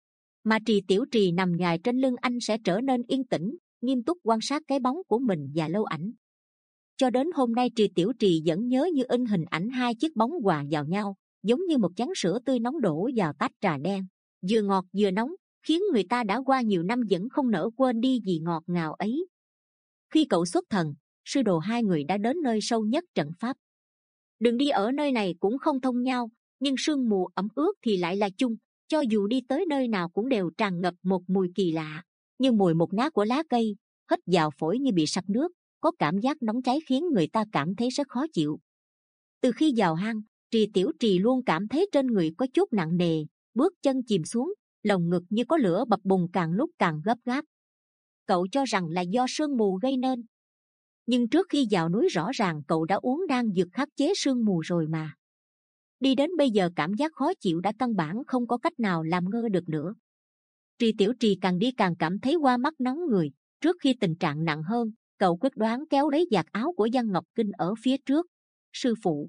A: Mà Trì Tiểu Trì nằm dài trên lưng anh sẽ trở nên yên tĩnh, nghiêm túc quan sát cái bóng của mình và lâu ảnh. Cho đến hôm nay Trì Tiểu Trì vẫn nhớ như in hình ảnh hai chiếc bóng hòa vào nhau, giống như một chén sữa tươi nóng đổ vào tách trà đen, vừa ngọt vừa nóng, khiến người ta đã qua nhiều năm vẫn không nỡ quên đi vì ngọt ngào ấy. Khi cậu xuất thần, sư đồ hai người đã đến nơi sâu nhất trận pháp. Đường đi ở nơi này cũng không thông nhau, nhưng sương mù ẩm ướt thì lại là chung, cho dù đi tới nơi nào cũng đều tràn ngập một mùi kỳ lạ, như mùi mục nát của lá cây, hít vào phổi như bị sặc nước, có cảm giác nóng cháy khiến người ta cảm thấy rất khó chịu. Từ khi vào hang, Trì Tiểu Trì luôn cảm thấy trên người có chút nặng nề, bước chân chìm xuống, lồng ngực như có lửa bập bùng càng lúc càng gấp gáp. Cậu cho rằng là do sương mù gây nên, nhưng trước khi vào núi rõ ràng cậu đã uống đan dược khắc chế sương mù rồi mà. Đi đến bây giờ cảm giác khó chịu đã căn bản không có cách nào làm ngơ được nữa. Trì Tiểu Trì càng đi càng cảm thấy hoa mắt nóng người. Trước khi tình trạng nặng hơn, cậu quyết đoán kéo lấy vạt áo của Giang Ngọc Kinh ở phía trước. Sư phụ!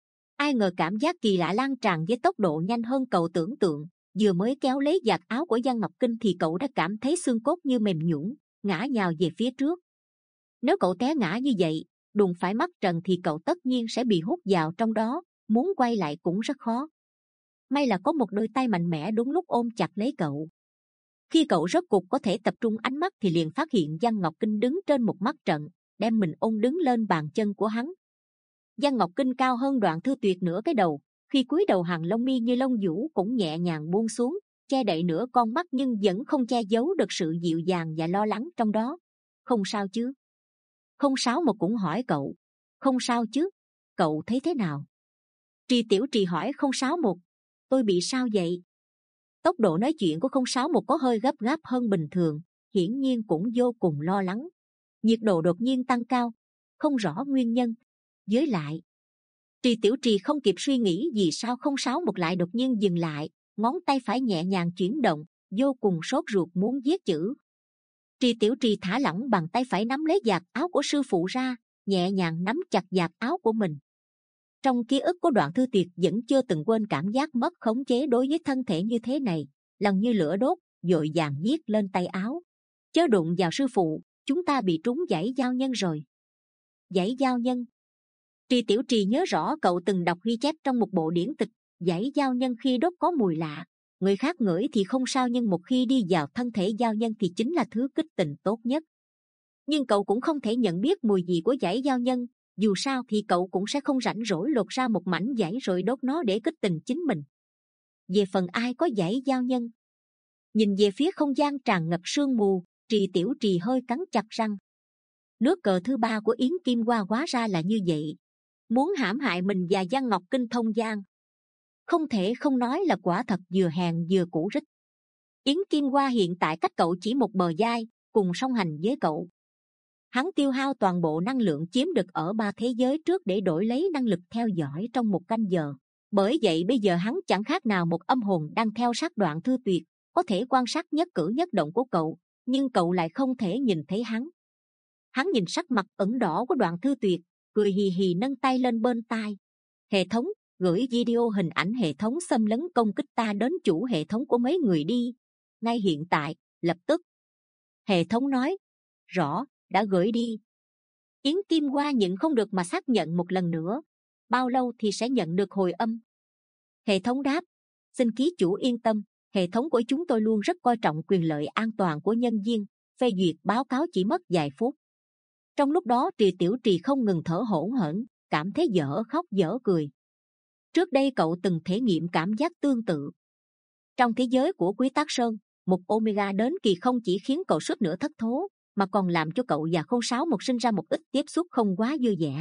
A: Ai ngờ cảm giác kỳ lạ lan tràn với tốc độ nhanh hơn cậu tưởng tượng. Vừa mới kéo lấy vạt áo của Giang Ngọc Kinh thì cậu đã cảm thấy xương cốt như mềm nhũn, ngã nhào về phía trước. Nếu cậu té ngã như vậy, đụng phải mắt trần thì cậu tất nhiên sẽ bị hút vào trong đó, muốn quay lại cũng rất khó. May là có một đôi tay mạnh mẽ đúng lúc ôm chặt lấy cậu. Khi cậu rốt cục có thể tập trung ánh mắt thì liền phát hiện Giang Ngọc Kinh đứng trên một mắt trận, đem mình ôm đứng lên bàn chân của hắn. Giang Ngọc Kinh cao hơn Đoạn Thư Tuyệt nửa cái đầu, khi cúi đầu hàng lông mi như lông vũ cũng nhẹ nhàng buông xuống, che đậy nửa con mắt nhưng vẫn không che giấu được sự dịu dàng và lo lắng trong đó. Không sao chứ? Không Sáu Một cũng hỏi cậu. Không sao chứ? Cậu thấy thế nào? Trì Tiểu Trì hỏi Không Sáu Một. Tôi bị sao vậy? Tốc độ nói chuyện của Không Sáu Một có hơi gấp gáp hơn bình thường, hiển nhiên cũng vô cùng lo lắng. Nhiệt độ đột nhiên tăng cao, không rõ nguyên nhân. Với lại, Trì Tiểu Trì không kịp suy nghĩ vì sao Không Sáu Một lại đột nhiên dừng lại, ngón tay phải nhẹ nhàng chuyển động, vô cùng sốt ruột muốn viết chữ. Trì Tiểu Trì thả lỏng bàn tay phải nắm lấy vạt áo của sư phụ ra, nhẹ nhàng nắm chặt vạt áo của mình. Trong ký ức của Đoạn Thư Tuyệt vẫn chưa từng quên cảm giác mất khống chế đối với thân thể như thế này, lòng như lửa đốt, vội vàng viết lên tay áo. Chớ đụng vào sư phụ, chúng ta bị trúng dãy giao nhân rồi. Dãy giao nhân? Trì Tiểu Trì nhớ rõ cậu từng đọc ghi chép trong một bộ điển tịch, dãy giao nhân khi đốt có mùi lạ, người khác ngửi thì không sao nhưng một khi đi vào thân thể giao nhân thì chính là thứ kích tình tốt nhất. Nhưng cậu cũng không thể nhận biết mùi gì của dãy giao nhân, dù sao thì cậu cũng sẽ không rảnh rỗi lột ra một mảnh dãy rồi đốt nó để kích tình chính mình. Về phần ai có dãy giao nhân, nhìn về phía không gian tràn ngập sương mù, Trì Tiểu Trì hơi cắn chặt răng. Nước cờ thứ ba của Yến Kim Hoa hóa ra là như vậy, muốn hãm hại mình và Giang Ngọc Kinh thông gian. Không thể không nói là quả thật vừa hèn vừa cũ rích. Yến Kim Hoa hiện tại cách cậu chỉ một bờ vai, cùng song hành với cậu. Hắn tiêu hao toàn bộ năng lượng chiếm được ở ba thế giới trước để đổi lấy năng lực theo dõi trong một canh giờ. Bởi vậy bây giờ hắn chẳng khác nào một âm hồn đang theo sát Đoạn Thư Tuyệt, có thể quan sát nhất cử nhất động của cậu, nhưng cậu lại không thể nhìn thấy hắn. Hắn nhìn sắc mặt ửng đỏ của Đoạn Thư Tuyệt, cười hì hì nâng tay lên bên tai. Hệ thống, gửi video hình ảnh hệ thống xâm lấn công kích ta đến chủ hệ thống của mấy người đi. Ngay hiện tại, lập tức. Hệ thống nói. Rõ, đã gửi đi. Yến Kim Hoa nhận không được mà xác nhận một lần nữa. Bao lâu thì sẽ nhận được hồi âm? Hệ thống đáp. Xin ký chủ yên tâm, hệ thống của chúng tôi luôn rất coi trọng quyền lợi an toàn của nhân viên, phê duyệt báo cáo chỉ mất vài phút. Trong lúc đó Trì Tiểu Trì không ngừng thở hổn hển, cảm thấy dở khóc dở cười. Trước đây cậu từng thể nghiệm cảm giác tương tự. Trong thế giới của Quý Tác Sơn, một Omega đến kỳ không chỉ khiến cậu suýt nữa thất thố, mà còn làm cho cậu và Không Sáu Một sinh ra một ít tiếp xúc không quá vui vẻ.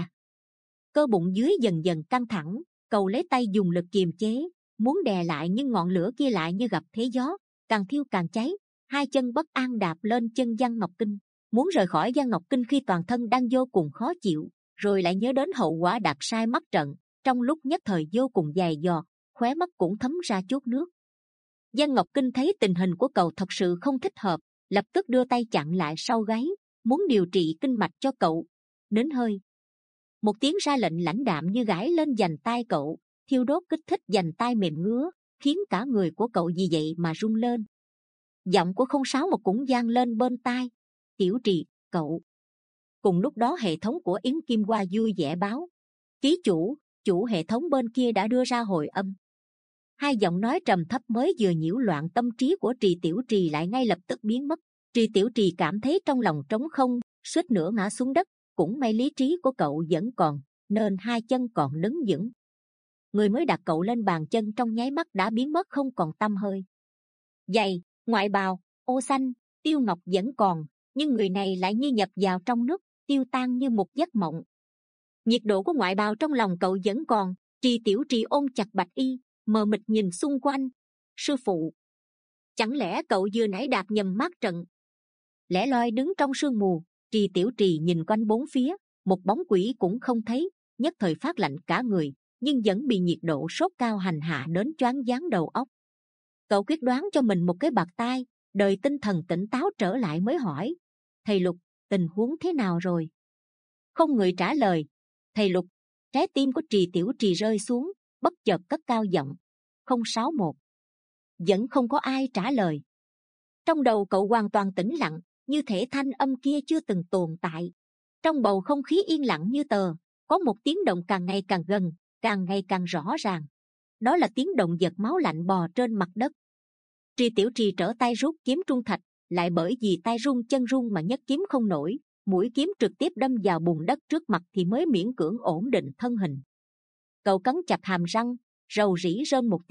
A: Cơ bụng dưới dần dần căng thẳng, cậu lấy tay dùng lực kiềm chế, muốn đè lại nhưng ngọn lửa kia lại như gặp thế gió, càng thiêu càng cháy. Hai chân bất an đạp lên chân Giang Ngọc Kinh, muốn rời khỏi Giang Ngọc Kinh khi toàn thân đang vô cùng khó chịu, rồi lại nhớ đến hậu quả đạp sai mắt trận, trong lúc nhất thời vô cùng dày dò, khóe mắt cũng thấm ra chút nước. Giang Ngọc Kinh thấy tình hình của cậu thật sự không thích hợp, lập tức đưa tay chặn lại sau gáy, muốn điều trị kinh mạch cho cậu. Nín hơi. Một tiếng ra lệnh lãnh đạm như gãi lên vành tai cậu, thiêu đốt kích thích vành tai mềm ngứa, khiến cả người của cậu vì vậy mà rung lên. Giọng của Không Sáu Một cũng vang lên bên tai. Tiểu Trì, cậu. Cùng lúc đó hệ thống của Yến Kim Hoa vui vẻ báo. Ký chủ, chủ hệ thống bên kia đã đưa ra hồi âm. Hai giọng nói trầm thấp mới vừa nhiễu loạn tâm trí của Trì Tiểu Trì lại ngay lập tức biến mất. Trì Tiểu Trì cảm thấy trong lòng trống không, suýt nữa ngã xuống đất. Cũng may lý trí của cậu vẫn còn, nên hai chân còn đứng vững. Người mới đặt cậu lên bàn chân trong nháy mắt đã biến mất không còn tăm hơi. Giày, ngoại bào, ô xanh, Tiêu Ngọc vẫn còn, nhưng người này lại như nhập vào trong nước, tiêu tan như một giấc mộng. Nhiệt độ của ngoại bào trong lòng cậu vẫn còn. Trì Tiểu Trì ôm chặt bạch y, mờ mịt nhìn xung quanh. Sư phụ, chẳng lẽ cậu vừa nãy đạp nhầm mắt trận? Lẻ loi đứng trong sương mù, Trì Tiểu Trì nhìn quanh bốn phía, một bóng quỷ cũng không thấy, nhất thời phát lạnh cả người, nhưng vẫn bị nhiệt độ sốt cao hành hạ đến choáng váng đầu óc. Cậu quyết đoán cho mình một cái bạt tai, đợi tinh thần tỉnh táo trở lại mới hỏi. Thầy Lục, tình huống thế nào rồi? Không người trả lời. Thầy Lục. Trái tim của Trì Tiểu Trì rơi xuống, bất chợt cất cao giọng. Không Sáu Một. Vẫn không có ai trả lời. Trong đầu cậu hoàn toàn tĩnh lặng, như thể thanh âm kia chưa từng tồn tại. Trong bầu không khí yên lặng như tờ, có một tiếng động càng ngày càng gần, càng ngày càng rõ ràng. Đó là tiếng động vật máu lạnh bò trên mặt đất. Trì Tiểu Trì trở tay rút kiếm trung thạch, lại bởi vì tay run chân run mà nhấc kiếm không nổi, mũi kiếm trực tiếp đâm vào bùn đất trước mặt thì mới miễn cưỡng ổn định thân hình. Cậu cắn chặt hàm răng, rầu rĩ rên một tiếng,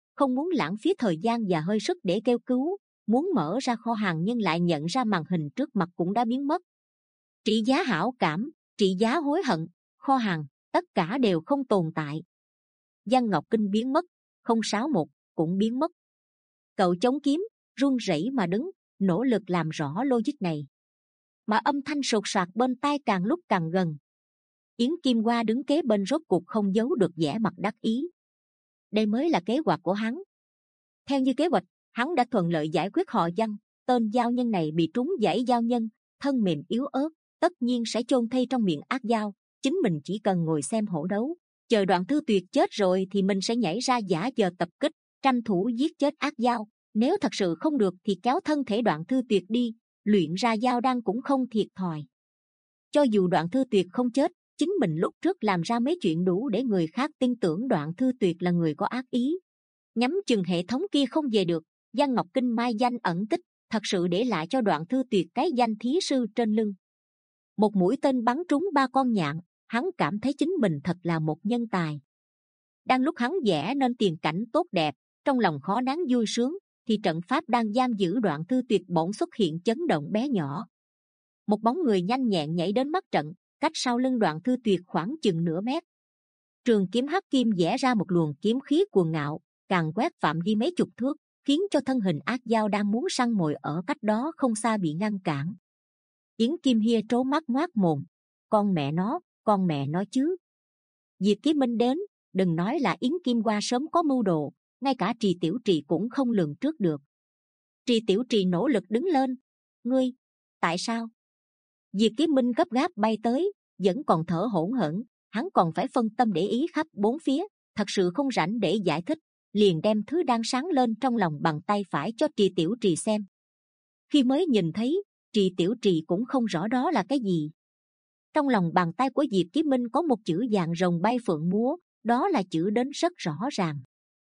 A: không muốn lãng phí thời gian và hơi sức để kêu cứu, muốn mở ra kho hàng nhưng lại nhận ra màn hình trước mặt cũng đã biến mất. Trị giá hảo cảm, trị giá hối hận, kho hàng, tất cả đều không tồn tại. Giang Ngọc Kinh biến mất, không sáu một cũng biến mất. Cậu chống kiếm, run rẩy mà đứng, nỗ lực làm rõ logic này. Mà âm thanh sột soạt bên tai càng lúc càng gần. Yến Kim Hoa đứng kế bên rốt cuộc không giấu được vẻ mặt đắc ý. Đây mới là kế hoạch của hắn. Theo như kế hoạch, hắn đã thuận lợi giải quyết họ Giang. Tên giao nhân này bị trúng dãy giao nhân, thân mềm yếu ớt, tất nhiên sẽ chôn thây trong miệng ác dao. Chính mình chỉ cần ngồi xem hổ đấu, chờ Đoạn Thư Tuyệt chết rồi thì mình sẽ nhảy ra giả giờ tập kích, tranh thủ giết chết ác dao. Nếu thật sự không được thì kéo thân thể Đoạn Thư Tuyệt đi, luyện ra dao đan cũng không thiệt thòi. Cho dù Đoạn Thư Tuyệt không chết, chính mình lúc trước làm ra mấy chuyện đủ để người khác tin tưởng Đoạn Thư Tuyệt là người có ác ý. Nhắm chừng hệ thống kia không về được, Giang Ngọc Kinh mai danh ẩn tích, thật sự để lại cho Đoạn Thư Tuyệt cái danh thí sư trên lưng. Một mũi tên bắn trúng ba con nhạn, hắn cảm thấy chính mình thật là một nhân tài. Đang lúc hắn vẽ nên tiền cảnh tốt đẹp, trong lòng khó nén vui sướng, thì trận pháp đang giam giữ Đoạn Thư Tuyệt bỗng xuất hiện chấn động bé nhỏ. Một bóng người nhanh nhẹn nhảy đến mắt trận, cách sau lưng Đoạn Thư Tuyệt khoảng chừng nửa mét. Trường kiếm hắc kim vẽ ra một luồng kiếm khí cuồng ngạo, càng quét phạm vi mấy chục thước, khiến cho thân hình ác dao đang muốn săn mồi ở cách đó không xa bị ngăn cản. Yến Kim Hia trố mắt ngoác mồm, con mẹ nó, con mẹ nó chứ. Diệp Chí Minh đến, đừng nói là Yến Kim Hoa sớm có mưu đồ, ngay cả Trì Tiểu Trì cũng không lường trước được. Trì Tiểu Trì nỗ lực đứng lên. Ngươi, tại sao? Diệp Chí Minh gấp gáp bay tới, vẫn còn thở hổn hển, hắn còn phải phân tâm để ý khắp bốn phía, thật sự không rảnh để giải thích, liền đem thứ đang sáng lên trong lòng bằng tay phải cho Trì Tiểu Trì xem. Khi mới nhìn thấy, Trì Tiểu Trì cũng không rõ đó là cái gì. Trong lòng bàn tay của Diệp Chí Minh có một chữ vàng rồng bay phượng múa, đó là chữ đến rất rõ ràng.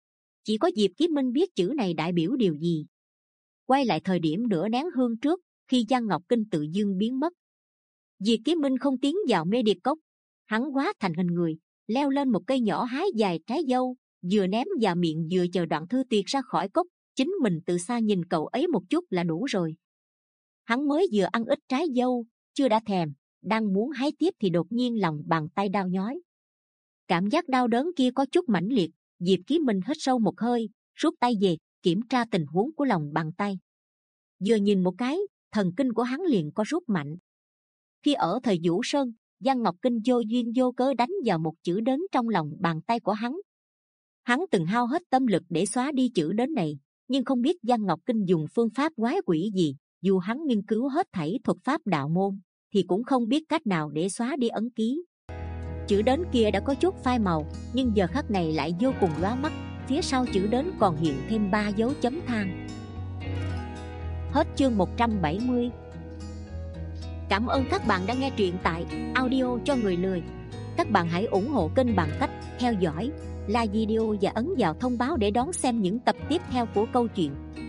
A: Chỉ có Diệp Chí Minh biết chữ này đại biểu điều gì. Quay lại thời điểm nửa nén hương trước, khi Giang Ngọc Kinh tự dưng biến mất, Diệp Chí Minh không tiến vào mê điệt cốc, hắn hóa thành hình người, leo lên một cây nhỏ hái dài trái dâu, vừa ném vào miệng vừa chờ Đoạn Thư Tuyệt ra khỏi cốc, chính mình từ xa nhìn cậu ấy một chút là đủ rồi. Hắn mới vừa ăn ít trái dâu, chưa đã thèm, đang muốn hái tiếp thì đột nhiên lòng bàn tay đau nhói. Cảm giác đau đớn kia có chút mãnh liệt, Diệp Chí Minh hít sâu một hơi, rút tay về, kiểm tra tình huống của lòng bàn tay. Vừa nhìn một cái, thần kinh của hắn liền có rút mạnh. Khi ở thời Vũ Sơn, Giang Ngọc Kinh vô duyên vô cớ đánh vào một chữ đến trong lòng bàn tay của hắn. Hắn từng hao hết tâm lực để xóa đi chữ đến này, nhưng không biết Giang Ngọc Kinh dùng phương pháp quái quỷ gì. Dù hắn nghiên cứu hết thảy thuật pháp đạo môn, thì cũng không biết cách nào để xóa đi ấn ký. Chữ đến kia đã có chút phai màu, nhưng giờ khắc này lại vô cùng lóa mắt. Phía sau chữ đến còn hiện thêm ba dấu chấm than. Hết chương một trăm bảy mươi. Cảm ơn các bạn đã nghe truyện tại Audio cho người lười. Các bạn hãy ủng hộ kênh bằng cách theo dõi, like video và ấn vào thông báo để đón xem những tập tiếp theo của câu chuyện.